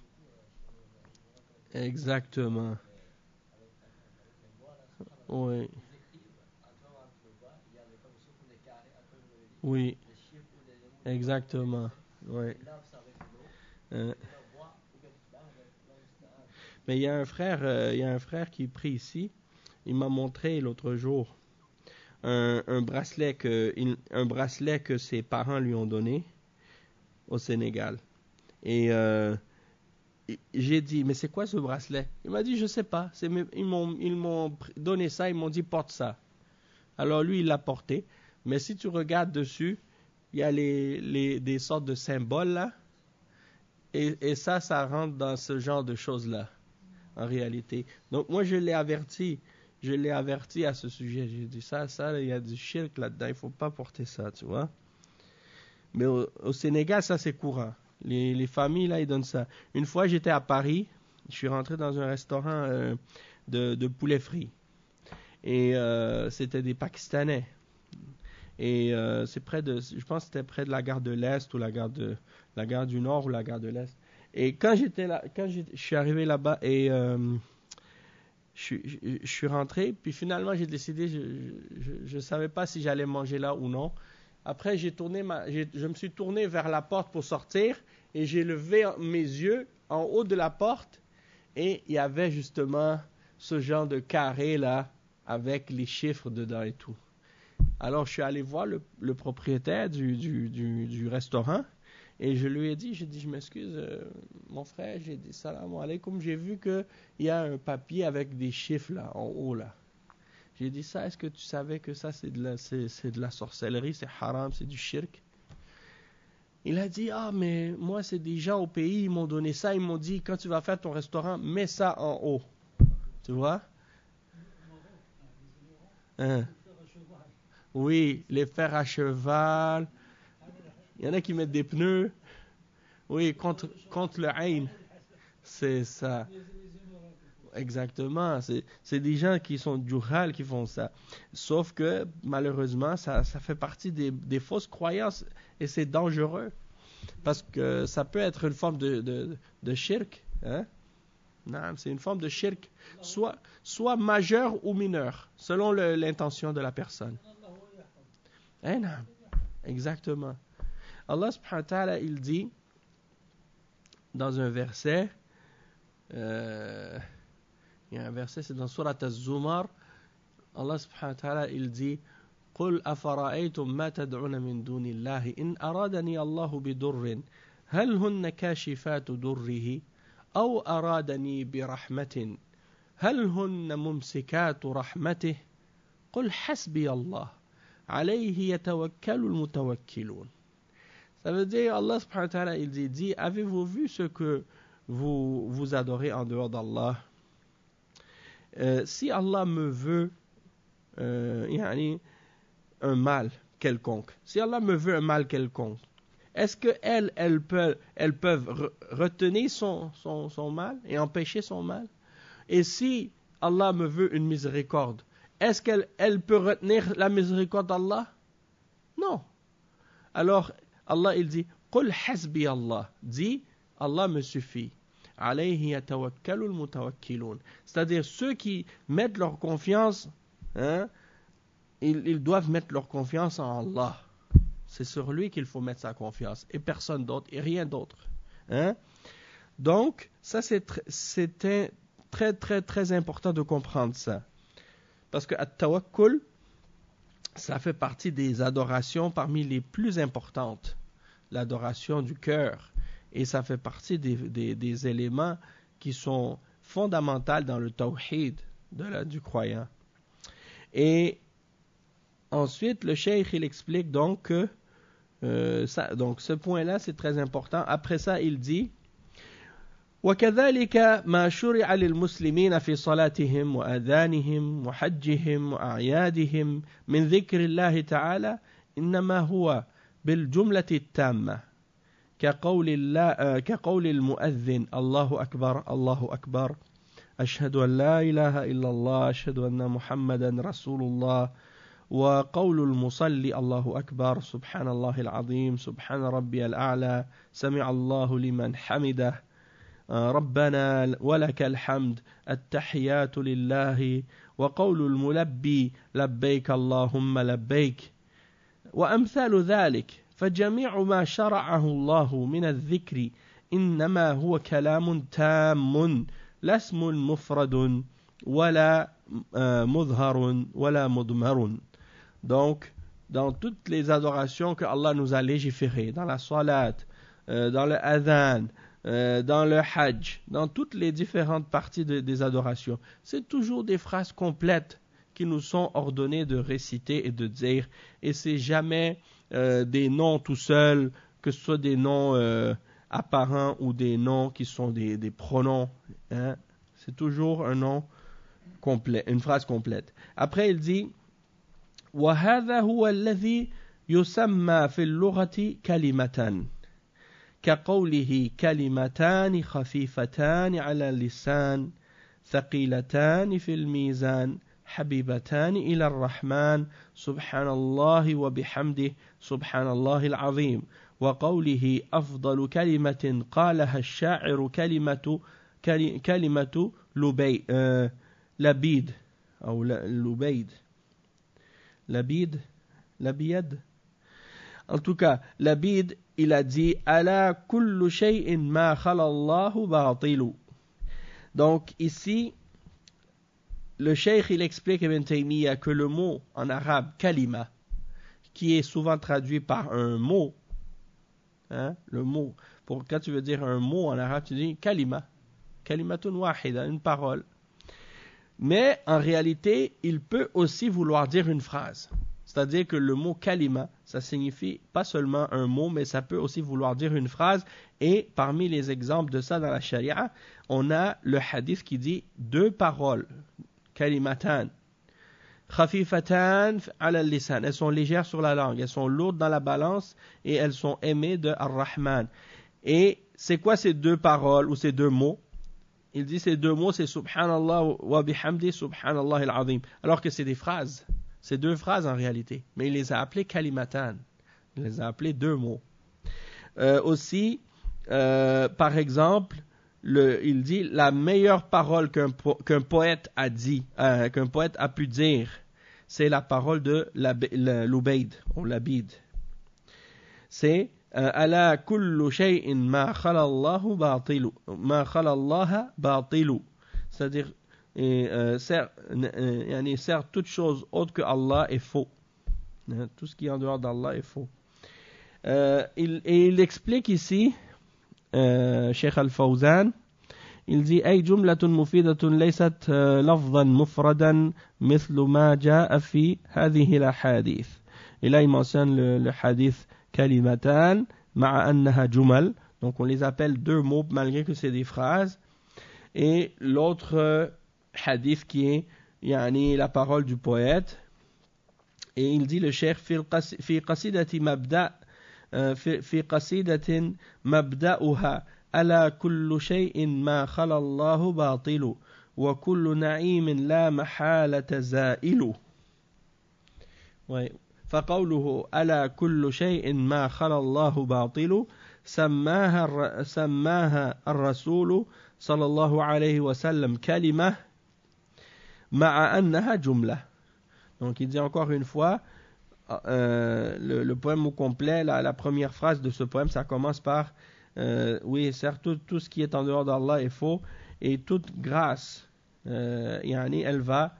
Exactement. Oui. Oui. Exactement. Oui. Euh, Mais il y a un frère qui prie ici. Il m'a montré l'autre jour un bracelet que ses parents lui ont donné au Sénégal. Et j'ai dit, mais c'est quoi ce bracelet? Il m'a dit, je sais pas. Ils m'ont donné ça, ils m'ont dit, porte ça. Alors lui, il l'a porté. Mais si tu regardes dessus, il y a des sortes de symboles là. Et ça rentre dans ce genre de choses-là, en réalité. Donc moi, je l'ai averti à ce sujet. J'ai dit ça, il y a du shirk là-dedans, il ne faut pas porter ça, tu vois. Mais au Sénégal, ça c'est courant. Les familles, là, ils donnent ça. Une fois, j'étais à Paris, je suis rentré dans un restaurant de poulet frit. Et c'était des Pakistanais. Et je pense que c'était près de la gare de l'Est ou la gare du Nord ou la gare de l'Est. Et quand je suis arrivé là-bas et je suis rentré, puis finalement j'ai décidé, je ne savais pas si j'allais manger là ou non. Après je me suis tourné vers la porte pour sortir et j'ai levé mes yeux en haut de la porte et il y avait justement ce genre de carré là avec les chiffres dedans et tout. Alors je suis allé voir le propriétaire du restaurant et je lui ai dit, je m'excuse mon frère, j'ai dit salam alaikum, j'ai vu qu'il y a un papier avec des chiffres là en haut là. J'ai dit ça, est-ce que tu savais que ça c'est de la sorcellerie, c'est haram, c'est du shirk? Il a dit, ah mais moi c'est des gens au pays, ils m'ont donné ça, ils m'ont dit quand tu vas faire ton restaurant, mets ça en haut. Tu vois? Hein? Oui, les fers à cheval. Il y en a qui mettent des pneus. Oui, contre le Ain. C'est ça. Exactement. C'est des gens qui sont juhal qui font ça. Sauf que, malheureusement, ça fait partie des fausses croyances et c'est dangereux. Parce que ça peut être une forme de shirk. Hein? Non, c'est une forme de shirk. Soit majeur ou mineur, selon l'intention de la personne. Non. Exactement. Allah subhanahu wa ta'ala, il dit dans un verset, il y a un verset, c'est dans Surat Az-Zumar, Allah subhanahu wa ta'ala, il dit قُلْ أَفَرَأَيْتُمْ مَا تَدْعُونَ مِن دُونِ اللَّهِ إِنْ أَرَادَنِي اللَّهُ بِضُرٍّ هَلْ هُنَّ كَاشِفَاتُ ضُرِّهِ أَوْ أَرَادَنِي بِرَحْمَةٍ هَلْ هُنَّ مُمْسِكَاتُ رَحْمَتِهِ قُلْ حَسْبِيَ اللَّهُ عليه يتوكل المتوكلون. Ça veut dire, Allah subhanahu wa ta'ala, il dit, avez-vous vu ce que vous adorez en dehors d'Allah? Si Allah me veut un mal quelconque, est-ce qu'elles peuvent retenir son mal et empêcher son mal? Et si Allah me veut une miséricorde, est-ce qu'elle peut retenir la miséricorde d'Allah? Non. Alors, Allah, il dit, قُلْ حَسْبِيَ Allah. Dis, Allah me suffit. عَلَيْهِ يَتَوَكَّلُ الْمُتَوَكِّلُونَ. C'est-à-dire, ceux qui mettent leur confiance, hein, ils doivent mettre leur confiance en Allah. C'est sur lui qu'il faut mettre sa confiance, et personne d'autre, et rien d'autre. Hein? Donc, ça c'était très très très important de comprendre ça. Parce que at-tawakkul, ça fait partie des adorations parmi les plus importantes. L'adoration du cœur. Et ça fait partie des éléments qui sont fondamentaux dans le tawhid du croyant. Et ensuite, le cheikh, il explique donc que donc ce point-là, c'est très important. Après ça, il dit وكذلك ما شرع للمسلمين في صلاتهم وأذانهم وحجهم وأعيادهم من ذكر الله تعالى إنما هو بالجملة التامة كقول المؤذن الله أكبر الله أكبر أشهد أن لا إله إلا الله أشهد أن محمدا رسول الله وقول المصلي الله أكبر سبحان الله العظيم سبحان ربي الأعلى سمع الله لمن حمده ربنا ولك الحمد التحيات لله وقول الملبي لبيك اللهم لبيك وأمثال ذلك فجميع ما شرعه الله من الذكر إنما هو كلام تام لا اسم مفرد ولا مظهر ولا مضمر. Donc, dans toutes les adorations que Allah nous a légiférées, dans la salat, dans le adhan, dans le hajj, dans toutes les différentes parties des adorations, c'est toujours des phrases complètes qui nous sont ordonnées de réciter et de dire, et c'est jamais des noms tout seuls, que ce soit des noms apparents ou des noms qui sont des pronoms, hein? C'est toujours un nom complet, une phrase complète. Après il dit وهذا هو الذي يسمى في اللغة كلمة كقوله كلمتان خفيفتان على اللسان ثقيلتان في الميزان حبيبتان إلى الرحمن سبحان الله وبحمده سبحان الله العظيم وقوله أفضل كلمة قالها الشاعر كلمة لبيد أو لبيد لبيد. En tout cas, Labid, il a dit Ala kullu shay'in ma khala Allahu batilu. Donc ici, le cheikh il explique Ibn Taymiyyah que le mot en arabe kalima, qui est souvent traduit par un mot, hein, le mot, quand tu veux dire un mot en arabe, tu dis kalima, kalimatun wahida, une parole. Mais en réalité, il peut aussi vouloir dire une phrase. C'est-à-dire que le mot kalima, ça signifie pas seulement un mot, mais ça peut aussi vouloir dire une phrase. Et parmi les exemples de ça dans la charia, on a le hadith qui dit deux paroles, kalimatan, khafifatan ala lisan. Elles sont légères sur la langue, elles sont lourdes dans la balance et elles sont aimées de Ar-Rahman. Et c'est quoi ces deux paroles ou ces deux mots? Il dit ces deux mots, c'est Subhanallah wa bihamdi Subhanallah al-Azim. Alors que c'est des phrases. C'est deux phrases en réalité. Mais il les a appelées kalimatan. Il les a appelées deux mots. Aussi, par exemple, il dit la meilleure parole qu'un poète a dit, qu'un poète a pu dire, c'est la parole de l'Ubayd ou l'Abid. C'est Ala kullu shay'in ma khala Allahu batilu. Ma khala Allah batilu. C'est-à-dire, certes, toute chose autre que Allah est faux. Tout ce qui est en dehors d'Allah est faux. Il explique ici, Cheikh Al-Fawzan, il dit أي جملة مفيدة ليست لفظا مفردا مثل ما جاء في هذه الأحاديث. Et là, il mentionne le hadith kalimatan ma'a annaha jumal. Donc, on les appelle deux mots malgré que c'est des phrases. Et l'autre hadith qui est la parole du poète. Et il dit le cheikh في قصيدة مبدأ في قصيدة مبدأها ألا كل شيء ما خلا الله باطل وكل نعيم لا محالة زائل. فقوله ألا كل شيء ما خلا الله باطل سماها الرسول صلى الله عليه وسلم كلمة مع أنها جملة. Donc il dit encore une fois, le poème au complet, la première phrase de ce poème, ça commence par oui, certes, tout ce qui est en dehors d'Allah est faux, et toute grâce, yani, elle va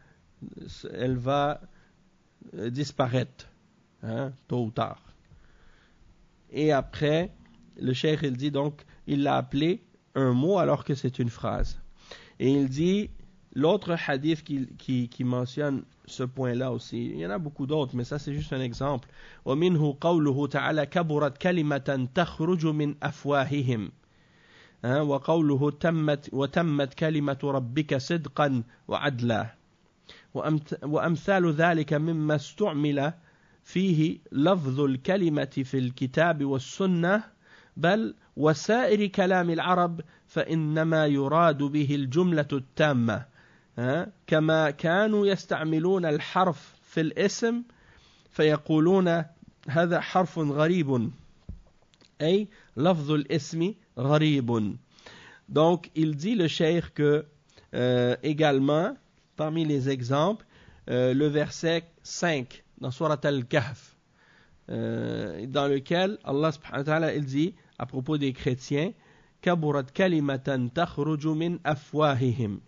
disparaître, hein, tôt ou tard. Et après, le cheikh, il dit donc, il l'a appelé un mot alors que c'est une phrase. Et il dit, l'autre hadith qui mentionne ce point-là aussi, il y en a beaucoup d'autres, mais ça c'est juste un exemple. وَمِنْهُ قَوْلُهُ تَعَالَى كَبُرَتْ كَلِمَةً تَخْرُجُ مِنْ أَفْوَاهِهِمْ وَقَوْلُهُ وَتَمَّتْ كَلِمَةُ رَبِّكَ صِدْقًا وَعَدْلًا وأمثال ذلك مما استعمل فيه لفظ الكلمة في الكتاب والسنة بل وسائر كلام العرب فإنما يراد به الجملة التامة كما كانوا يستعملون الحرف في الاسم فيقولون هذا حرف غريب أي لفظ الاسم غريب. Donc il dit le cheikh que également parmi les exemples, le verset 5 dans Surat Al-Kahf, dans lequel Allah subhanahu wa ta'ala il dit à propos des chrétiens, Kaburat kalimatan takhruju min afwahihim.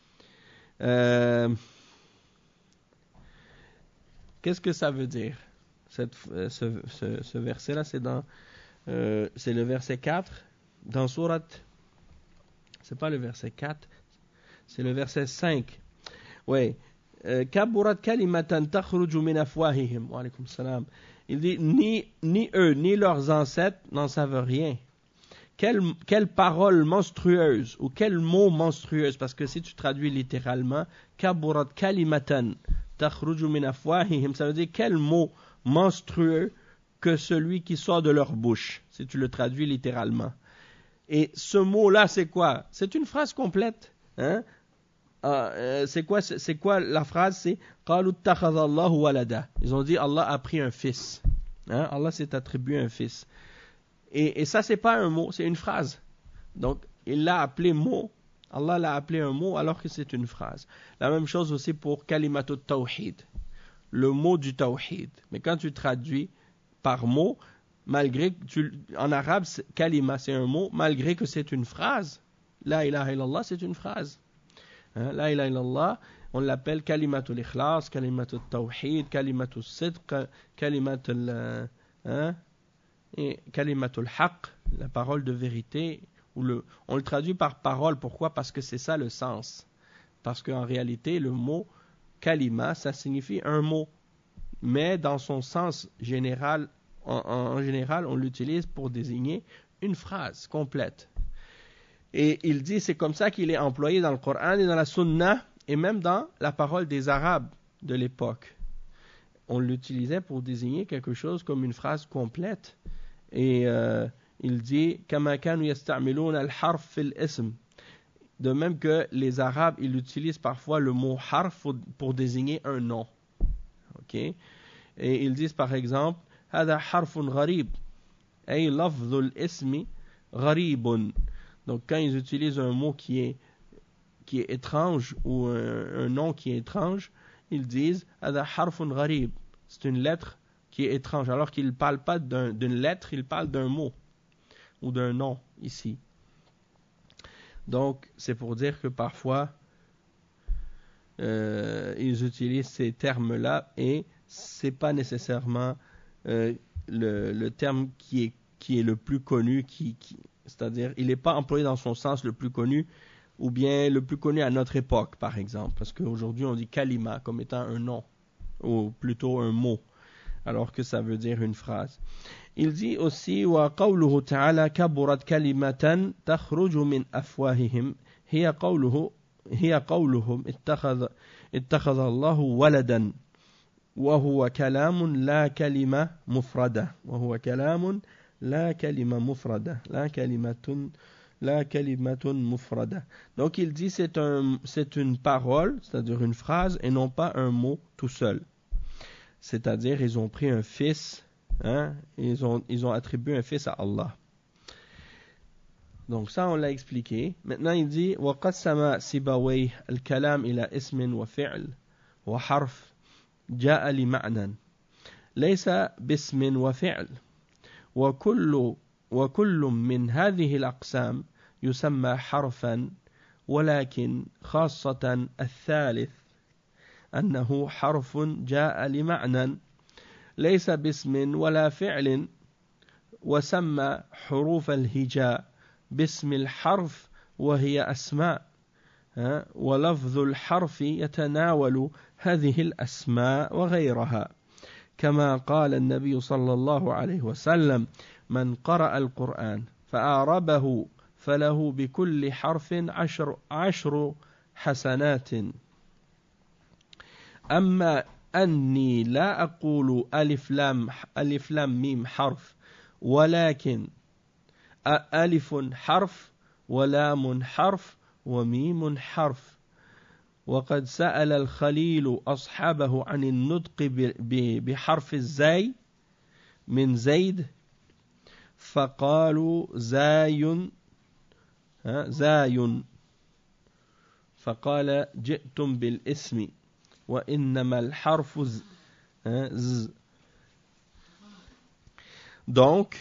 Qu'est-ce que ça veut dire? Ce verset-là, c'est le verset 4 dans Surat. C'est pas le verset 4, c'est le verset 5. Oui. Kaburat kalimatan takhruju min afwahihim. Wa alaykum salam. Il dit ni eux ni leurs ancêtres n'en savent rien. Quelle parole monstrueuse ou quel mot monstrueuse, parce que si tu traduis littéralement kaburat kalimatan takhruju min afwahihim, ça veut dire quel mot monstrueux que celui qui sort de leur bouche, si tu le traduis littéralement. Et ce mot-là, c'est quoi? C'est une phrase complète, hein? C'est quoi la phrase? C'est قالوا اتخذ الله ولدا. Ils ont dit Allah a pris un fils, hein? Allah s'est attribué un fils. Et ça c'est pas un mot, c'est une phrase. Donc il l'a appelé mot, Allah l'a appelé un mot alors que c'est une phrase. La même chose aussi pour kalimatut tawhid, le mot du tawhid. Mais quand tu traduis par mot, malgré que en arabe kalima c'est un mot, malgré que c'est une phrase, la ilaha illallah c'est une phrase. La ilaha illallah, on l'appelle kalimatul ikhlas, kalimatul tawhid, kalimatul sidq, kalimatul haqq, la parole de vérité. On le traduit par parole, pourquoi? Parce que c'est ça le sens. Parce qu'en réalité, le mot kalima, ça signifie un mot. Mais dans son sens général, en général, on l'utilise pour désigner une phrase complète. Et il dit, c'est comme ça qu'il est employé dans le Coran et dans la Sunna, et même dans la parole des Arabes de l'époque. On l'utilisait pour désigner quelque chose comme une phrase complète. Et il dit, كَمَا كَانُوا يَسْتَعْمِلُونَ الْحَرْفِ فِي الْإِسْمِ. De même que les Arabes, ils utilisent parfois le mot harf pour désigner un nom. Ok? Et ils disent par exemple, هَذَا حَرْفٌ غَرِيبٌ أي لفظ الاسم غريب. Donc quand ils utilisent un mot qui est étrange ou un nom qui est étrange, ils disent هذا حرف غريب. C'est une lettre qui est étrange, alors qu'ils ne parlent pas d'une lettre, ils parlent d'un mot ou d'un nom ici. Donc c'est pour dire que parfois ils utilisent ces termes-là et c'est pas nécessairement le terme qui est le plus connu, c'est-à-dire il n'est pas employé dans son sens le plus connu ou bien le plus connu à notre époque par exemple, parce qu'aujourd'hui on dit kalima comme étant un nom ou plutôt un mot alors que ça veut dire une phrase. Il dit aussi wa qawluhu ta'ala kaburat kalimatan takhruju min afwahihim hiya qawluhum ittakhadha Allahu waladan wa huwa kalamun la kalima mufrada la kalimatun mufrada. Donc il dit c'est une parole, c'est-à-dire une phrase et non pas un mot tout seul. C'est-à-dire ils ont pris un fils, hein, ils ont attribué un fils à Allah. Donc ça on l'a expliqué. Maintenant il dit وَقَسَّمَ سِبَوَيْهِ الْكَلَامِ إِلَى اسم وفعل وحرف جاء لمعنى ليس باسم وفعل وكل من هذه الأقسام يسمى حرفا ولكن خاصة الثالث أنه حرف جاء لمعنى ليس باسم ولا فعل وسمى حروف الهجاء باسم الحرف وهي أسماء ولفظ الحرف يتناول هذه الأسماء وغيرها كما قال النبي صلى الله عليه وسلم من قرأ القرآن فأعربه فله بكل حرف عشر حسنات أما أني لا أقول ألف لام ميم حرف ولكن ألف حرف ولام حرف وميم حرف وقد سأل الخليل أصحابه عن النطق بحرف الزاي من زيد فقالوا زاي فقال جئتم بالاسم وإنما الحرف ز. Donc,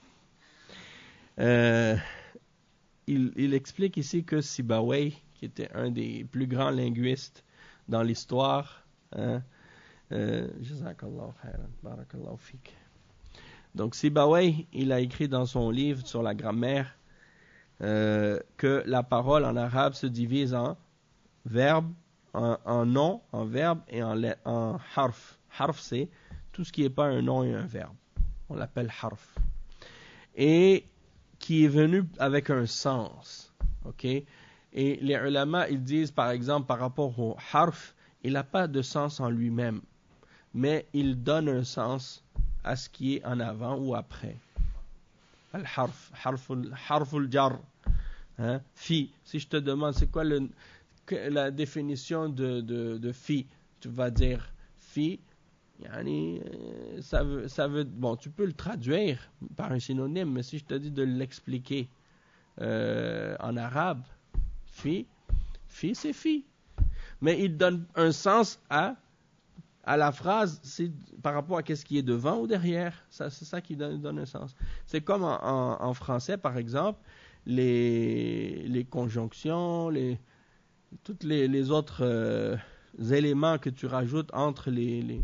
il explique ici que Sibawayh, qui était un des plus grands linguistes dans l'histoire, Jazakallahu khairan, barakallahu fik. Donc Sibawayh, il a écrit dans son livre sur la grammaire que la parole en arabe se divise en verbe, en nom, en verbe et en harf. Harf, c'est tout ce qui n'est pas un nom et un verbe. On l'appelle harf. Et qui est venu avec un sens. Ok? Et les ulama, ils disent par exemple par rapport au harf, il n'a pas de sens en lui-même, mais il donne un sens à ce qui est en avant ou après. Al-harf, harful jar. Fi. Si je te demande c'est quoi la définition de fi, tu vas dire fi. Yani, ça veut, bon, tu peux le traduire par un synonyme, mais si je te dis de l'expliquer en arabe, fi c'est fi. Mais il donne un sens à la phrase, c'est par rapport à ce qui est devant ou derrière. C'est ça qui donne un sens. C'est comme en français, par exemple, les conjonctions, tous les autres éléments que tu rajoutes entre les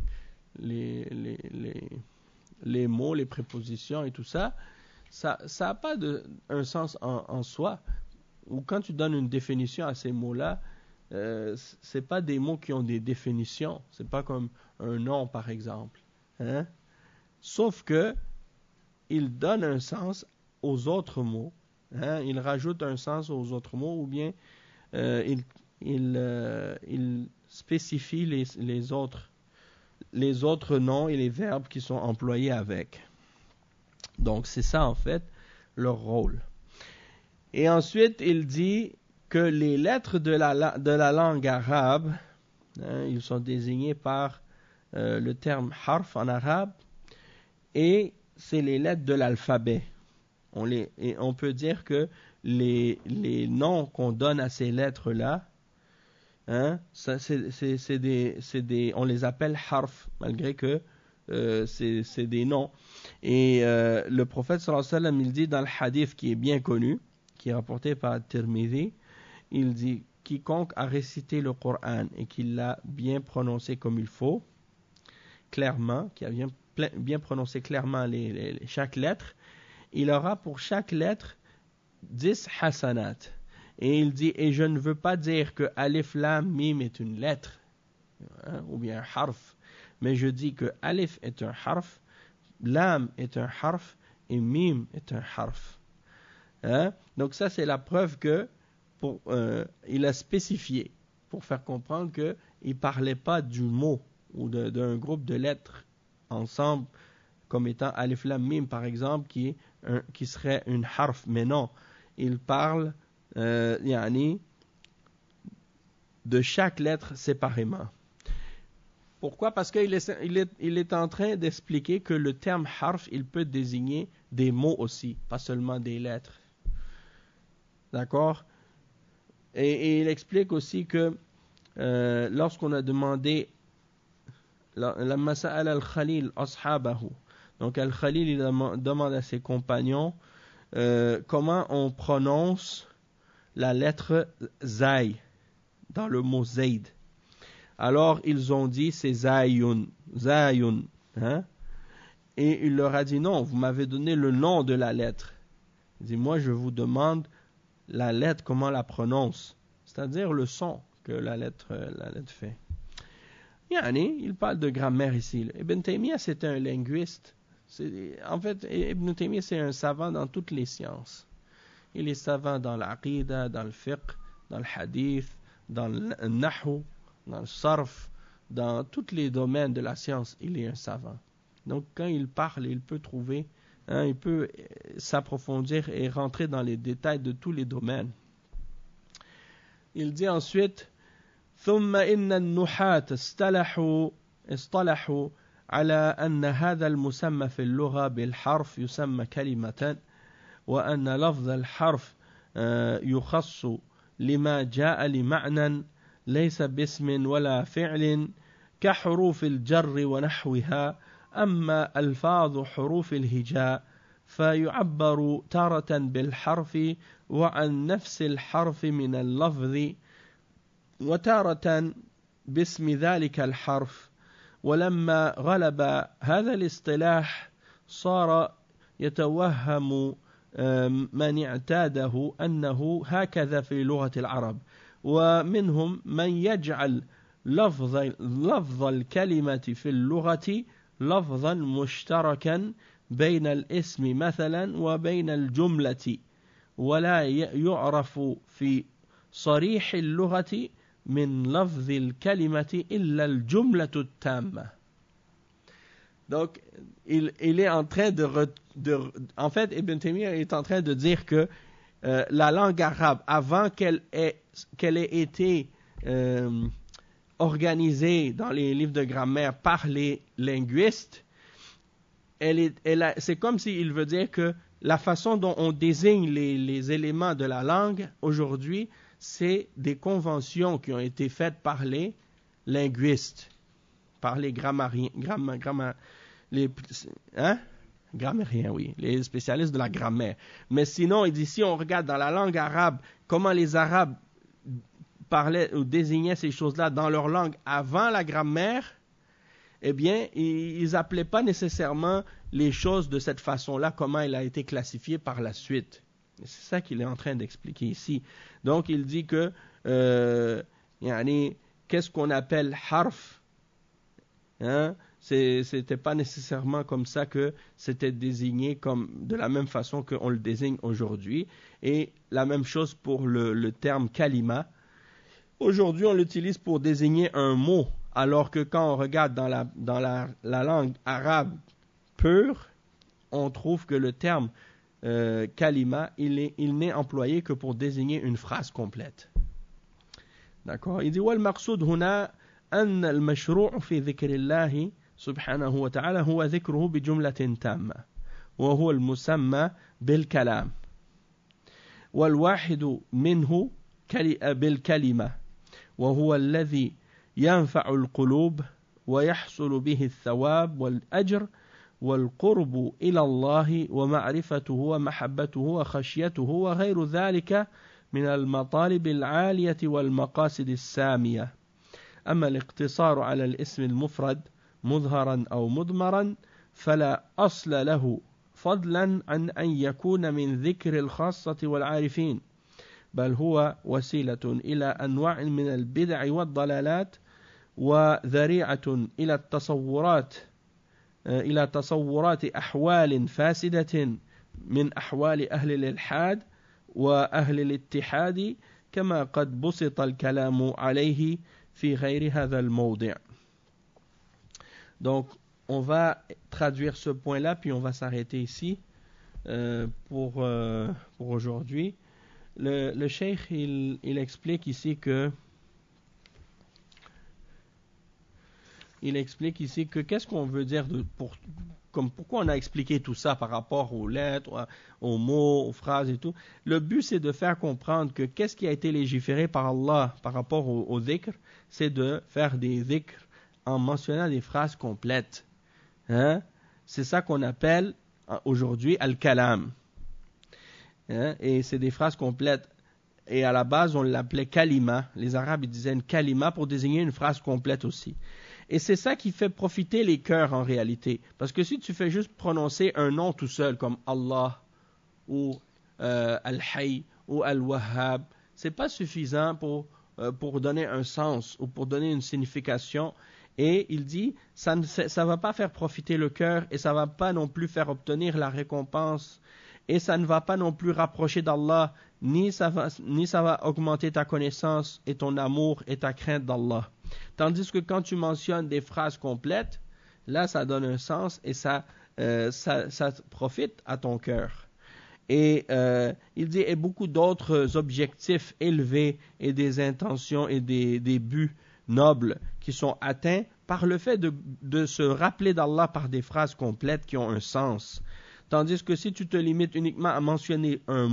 mots, les prépositions et tout ça, ça n'a pas un sens en soi. Ou quand tu donnes une définition à ces mots-là, c'est pas des mots qui ont des définitions. C'est pas comme un nom, par exemple. Sauf que il donne un sens aux autres mots. Il rajoute un sens aux autres mots, ou bien il spécifie les autres noms et les verbes qui sont employés avec. Donc c'est ça en fait leur rôle. Et ensuite il dit que les lettres de la langue arabe, ils sont désignés par le terme harf en arabe, et c'est les lettres de l'alphabet. Et on peut dire que les noms qu'on donne à ces lettres-là, on les appelle harf, malgré que c'est des noms. Et le prophète sallallahu alayhi wa sallam, il dit dans le hadith qui est bien connu, qui est rapporté par Tirmidhi, il dit quiconque a récité le Coran et qui l'a bien prononcé comme il faut, clairement, qui a bien prononcé clairement chaque lettre, il aura pour chaque lettre 10 hasanat. Et il dit, et je ne veux pas dire que alif lam mim est une lettre, ou bien un harf, mais je dis que alif est un harf, lam est un harf, et mim est un harf. Donc ça c'est la preuve que il a spécifié pour faire comprendre qu'il ne parlait pas du mot ou d'un groupe de lettres ensemble comme étant alif lam mim par exemple qui serait une harf, mais non, il parle de chaque lettre séparément. Pourquoi? Parce qu'il est en train d'expliquer que le terme harf, il peut désigner des mots aussi, pas seulement des lettres. D'accord? Et il explique aussi que lorsqu'on a demandé لما سأل الخليل أصحابه Donc Al-Khalil il demande à ses compagnons comment on prononce la lettre Zay dans le mot Zayd. Alors ils ont dit c'est Zayun, Zayun, hein? Et il leur a dit non, vous m'avez donné le nom de la lettre. Il dit moi je vous demande la lettre, comment la prononce, c'est-à-dire le son que la lettre fait. Yani, il parle de grammaire ici. Ibn Taymiyyah c'était un linguiste. En fait, Ibn Taymiyyah c'est un savant dans toutes les sciences. Il est savant dans l'aqida, dans le fiqh, dans le hadith, dans le nahu, dans le sarf, dans tous les domaines de la science, il est un savant. Donc quand il parle, il peut trouver, il peut s'approfondir et rentrer dans les détails de tous les domaines. Il dit ensuite ثم إن النحاة اصطلحوا على أن هذا المسمى في اللغة بالحرف يسمى كلمة وأن لفظ الحرف يخص لما جاء لمعنى ليس باسم ولا فعل كحروف الجر ونحوها أما ألفاظ حروف الهجاء فيعبر تارة بالحرف وعن نفس الحرف من اللفظ وتارة باسم ذلك الحرف ولما غلب هذا الاصطلاح صار يتوهم من اعتاده أنه هكذا في لغة العرب ومنهم من يجعل لفظ الكلمة في اللغة لفظا مشتركا بين الاسم مثلا وبين الجملة ولا يعرف في صريح اللغة من لفظ الكلمة إلا الجملة التامة. Donc, il est en train en fait, Ibn Taymiyyah est en train de dire que la langue arabe, avant qu'elle ait été organisée dans les livres de grammaire par les linguistes, c'est comme s'il veut dire que la façon dont on désigne les éléments de la langue aujourd'hui, c'est des conventions qui ont été faites par les linguistes, par les grammariens, grammairiens, oui, les spécialistes de la grammaire. Mais sinon, il dit, si on regarde dans la langue arabe, comment les Arabes parlaient ou désignaient ces choses-là dans leur langue avant la grammaire, eh bien, ils n'appelaient pas nécessairement les choses de cette façon-là, comment elle a été classifiée par la suite. C'est ça qu'il est en train d'expliquer ici. Donc, il dit que, qu'est-ce qu'on appelle harf? C'était pas nécessairement comme ça que c'était désigné comme de la même façon qu'on le désigne aujourd'hui. Et la même chose pour le terme kalima. Aujourd'hui, on l'utilise pour désigner un mot, alors que quand on regarde dans la langue arabe pure, on trouve que le terme kalima, il n'est employé que pour désigner une phrase complète. D'accord. Il dit والمقصود هنا أن المشروع في ذكر الله سبحانه وتعالى هو ذكره بجملة تامة وهو المسمى بالكلام والواحد منه بالكلمة وهو الذي ينفع القلوب ويحصل به الثواب والأجر والقرب إلى الله ومعرفته ومحبته وخشيته وغير ذلك من المطالب العالية والمقاصد السامية. أما الاقتصار على الاسم المفرد مظهرا أو مضمرا فلا أصل له فضلا عن أن يكون من ذكر الخاصة والعارفين بل هو وسيلة إلى أنواع من البدع والضلالات وذريعة إلى تصورات أحوال فاسدة من أحوال أهل الإلحاد وأهل الاتحاد كما قد بسط الكلام عليه في غير هذا الموضع. Donc, on va traduire ce point-là, puis on va s'arrêter ici pour aujourd'hui. Le cheikh, il explique ici que qu'est-ce qu'on veut dire pourquoi on a expliqué tout ça par rapport aux lettres, aux mots, aux phrases et tout. Le but, c'est de faire comprendre que qu'est-ce qui a été légiféré par Allah par rapport au dhikr, c'est de faire des dhikr en mentionnant des phrases complètes. c'est ça qu'on appelle aujourd'hui al-kalam. Hein? Et c'est des phrases complètes. Et à la base, on l'appelait kalima. Les Arabes ils disaient une kalima pour désigner une phrase complète aussi. Et c'est ça qui fait profiter les cœurs en réalité. Parce que si tu fais juste prononcer un nom tout seul, comme Allah, ou Al-Hayy, ou Al-Wahhab, c'est pas suffisant pour donner un sens ou pour donner une signification. Et il dit, ça ne va pas faire profiter le cœur et ça ne va pas non plus faire obtenir la récompense. Et ça ne va pas non plus rapprocher d'Allah, ni ça va augmenter ta connaissance et ton amour et ta crainte d'Allah. Tandis que quand tu mentionnes des phrases complètes, là ça donne un sens et ça profite à ton cœur. Et il dit, et beaucoup d'autres objectifs élevés et des intentions et des buts nobles qui sont atteints par le fait de se rappeler d'Allah par des phrases complètes qui ont un sens. Tandis que si tu te limites uniquement à mentionner un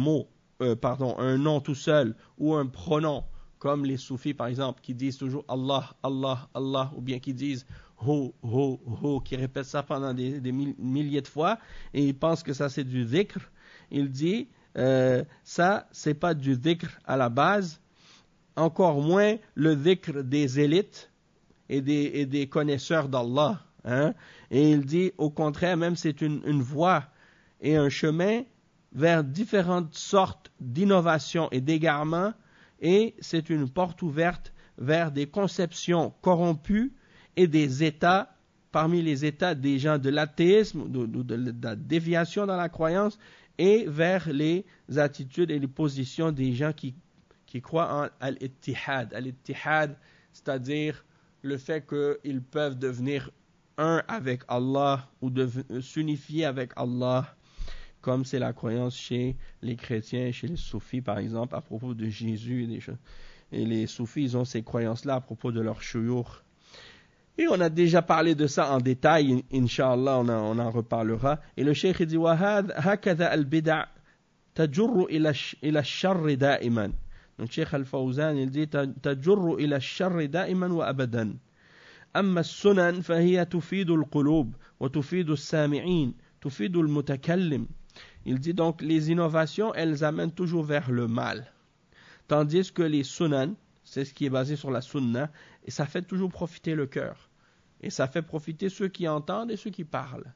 nom tout seul ou un pronom, comme les soufis par exemple, qui disent toujours Allah, Allah, Allah, ou bien qui disent Ho, Ho, Ho, qui répètent ça pendant des milliers de fois, et ils pensent que ça c'est du dhikr. Il dit, ça c'est pas du dhikr à la base, encore moins le dhikr des élites et des connaisseurs d'Allah. Hein? Et il dit, au contraire, même c'est une voie et un chemin vers différentes sortes d'innovations et d'égarements, et c'est une porte ouverte vers des conceptions corrompues et des états, parmi les états des gens de l'athéisme, de la déviation dans la croyance, et vers les attitudes et les positions des gens qui croient en al-ittihad. Al-ittihad, c'est-à-dire le fait qu'ils peuvent devenir un avec Allah ou s'unifier avec Allah, comme c'est la croyance chez les chrétiens, chez les soufis par exemple, à propos de Jésus et des choses. Et les soufis, ils ont ces croyances-là à propos de leur shuyukh. Et on a déjà parlé de ça en détail, Inch'Allah, on en reparlera. Et le cheikh dit, وَهَكَذَا الْبِدَعْ تَجُرُّ إِلَى الشَّرِّ دَائِمًا. Donc Cheikh Al-Fawzan, il dit, تَجُرُّ إِلَى الشَّرِّ دَائِمًا وَأَبَدًا. أما السنن فهي تفيد القلوب وتفيد السامعين تفيد المتكلم. Il dit donc les innovations elles amènent toujours vers le mal, tandis que les sunan, c'est ce qui est basé sur la sunna, et ça fait toujours profiter le cœur, et ça fait profiter ceux qui entendent et ceux qui parlent.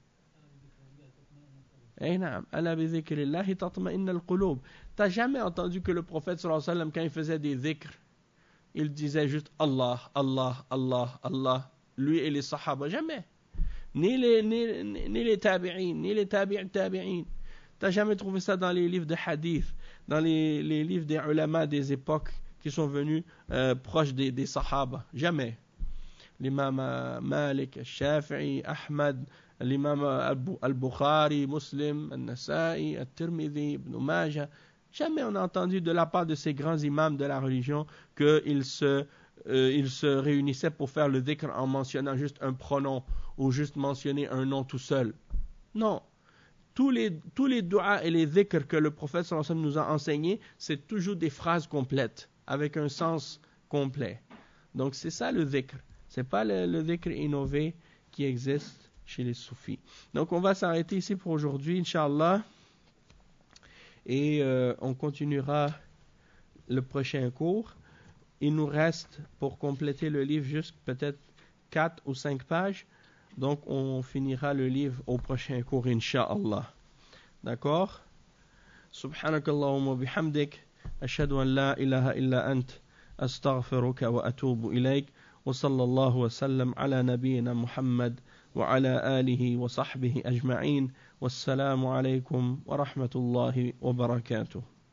T'as jamais entendu que le prophète sallallahu alayhi wa sallam, quand il faisait des dhikrs, il disait juste Allah, Allah, Allah, Allah, lui et les sahaba, jamais. Ni les tabi'in, ni les tabi'in. T'as jamais trouvé ça dans les livres de hadith, dans les livres des ulama des époques qui sont venus proches des sahaba, jamais. L'imam Malik, Shafi'i, Ahmad, l'imam al-Bukhari, Muslim, al-Nasa'i, al-Tirmidhi, Ibn Majah. Jamais on a entendu de la part de ces grands imams de la religion qu'ils se réunissaient pour faire le dhikr en mentionnant juste un pronom ou juste mentionner un nom tout seul. Non. Tous les du'a et les dhikr que le prophète sallallahu alayhi wa sallam nous a enseignés, c'est toujours des phrases complètes, avec un sens complet. Donc c'est ça le dhikr. C'est pas le dhikr innové qui existe chez les soufis. Donc on va s'arrêter ici pour aujourd'hui, Inch'Allah. Et on continuera le prochain cours. Il nous reste pour compléter le livre juste peut-être 4 ou 5 pages. Donc on finira le livre au prochain cours, Inch'Allah. D'accord? Subhanakallahumma bihamdik. Ashhadu an la ilaha illa ant. Astaghfiruka wa atubu ilayk. Wa sallallahu wa sallam ala nabiyyina Muhammad wa ala alihi wa sahbihi ajma'in. Wassalamu alaykum wa rahmatullahi wa barakatuh.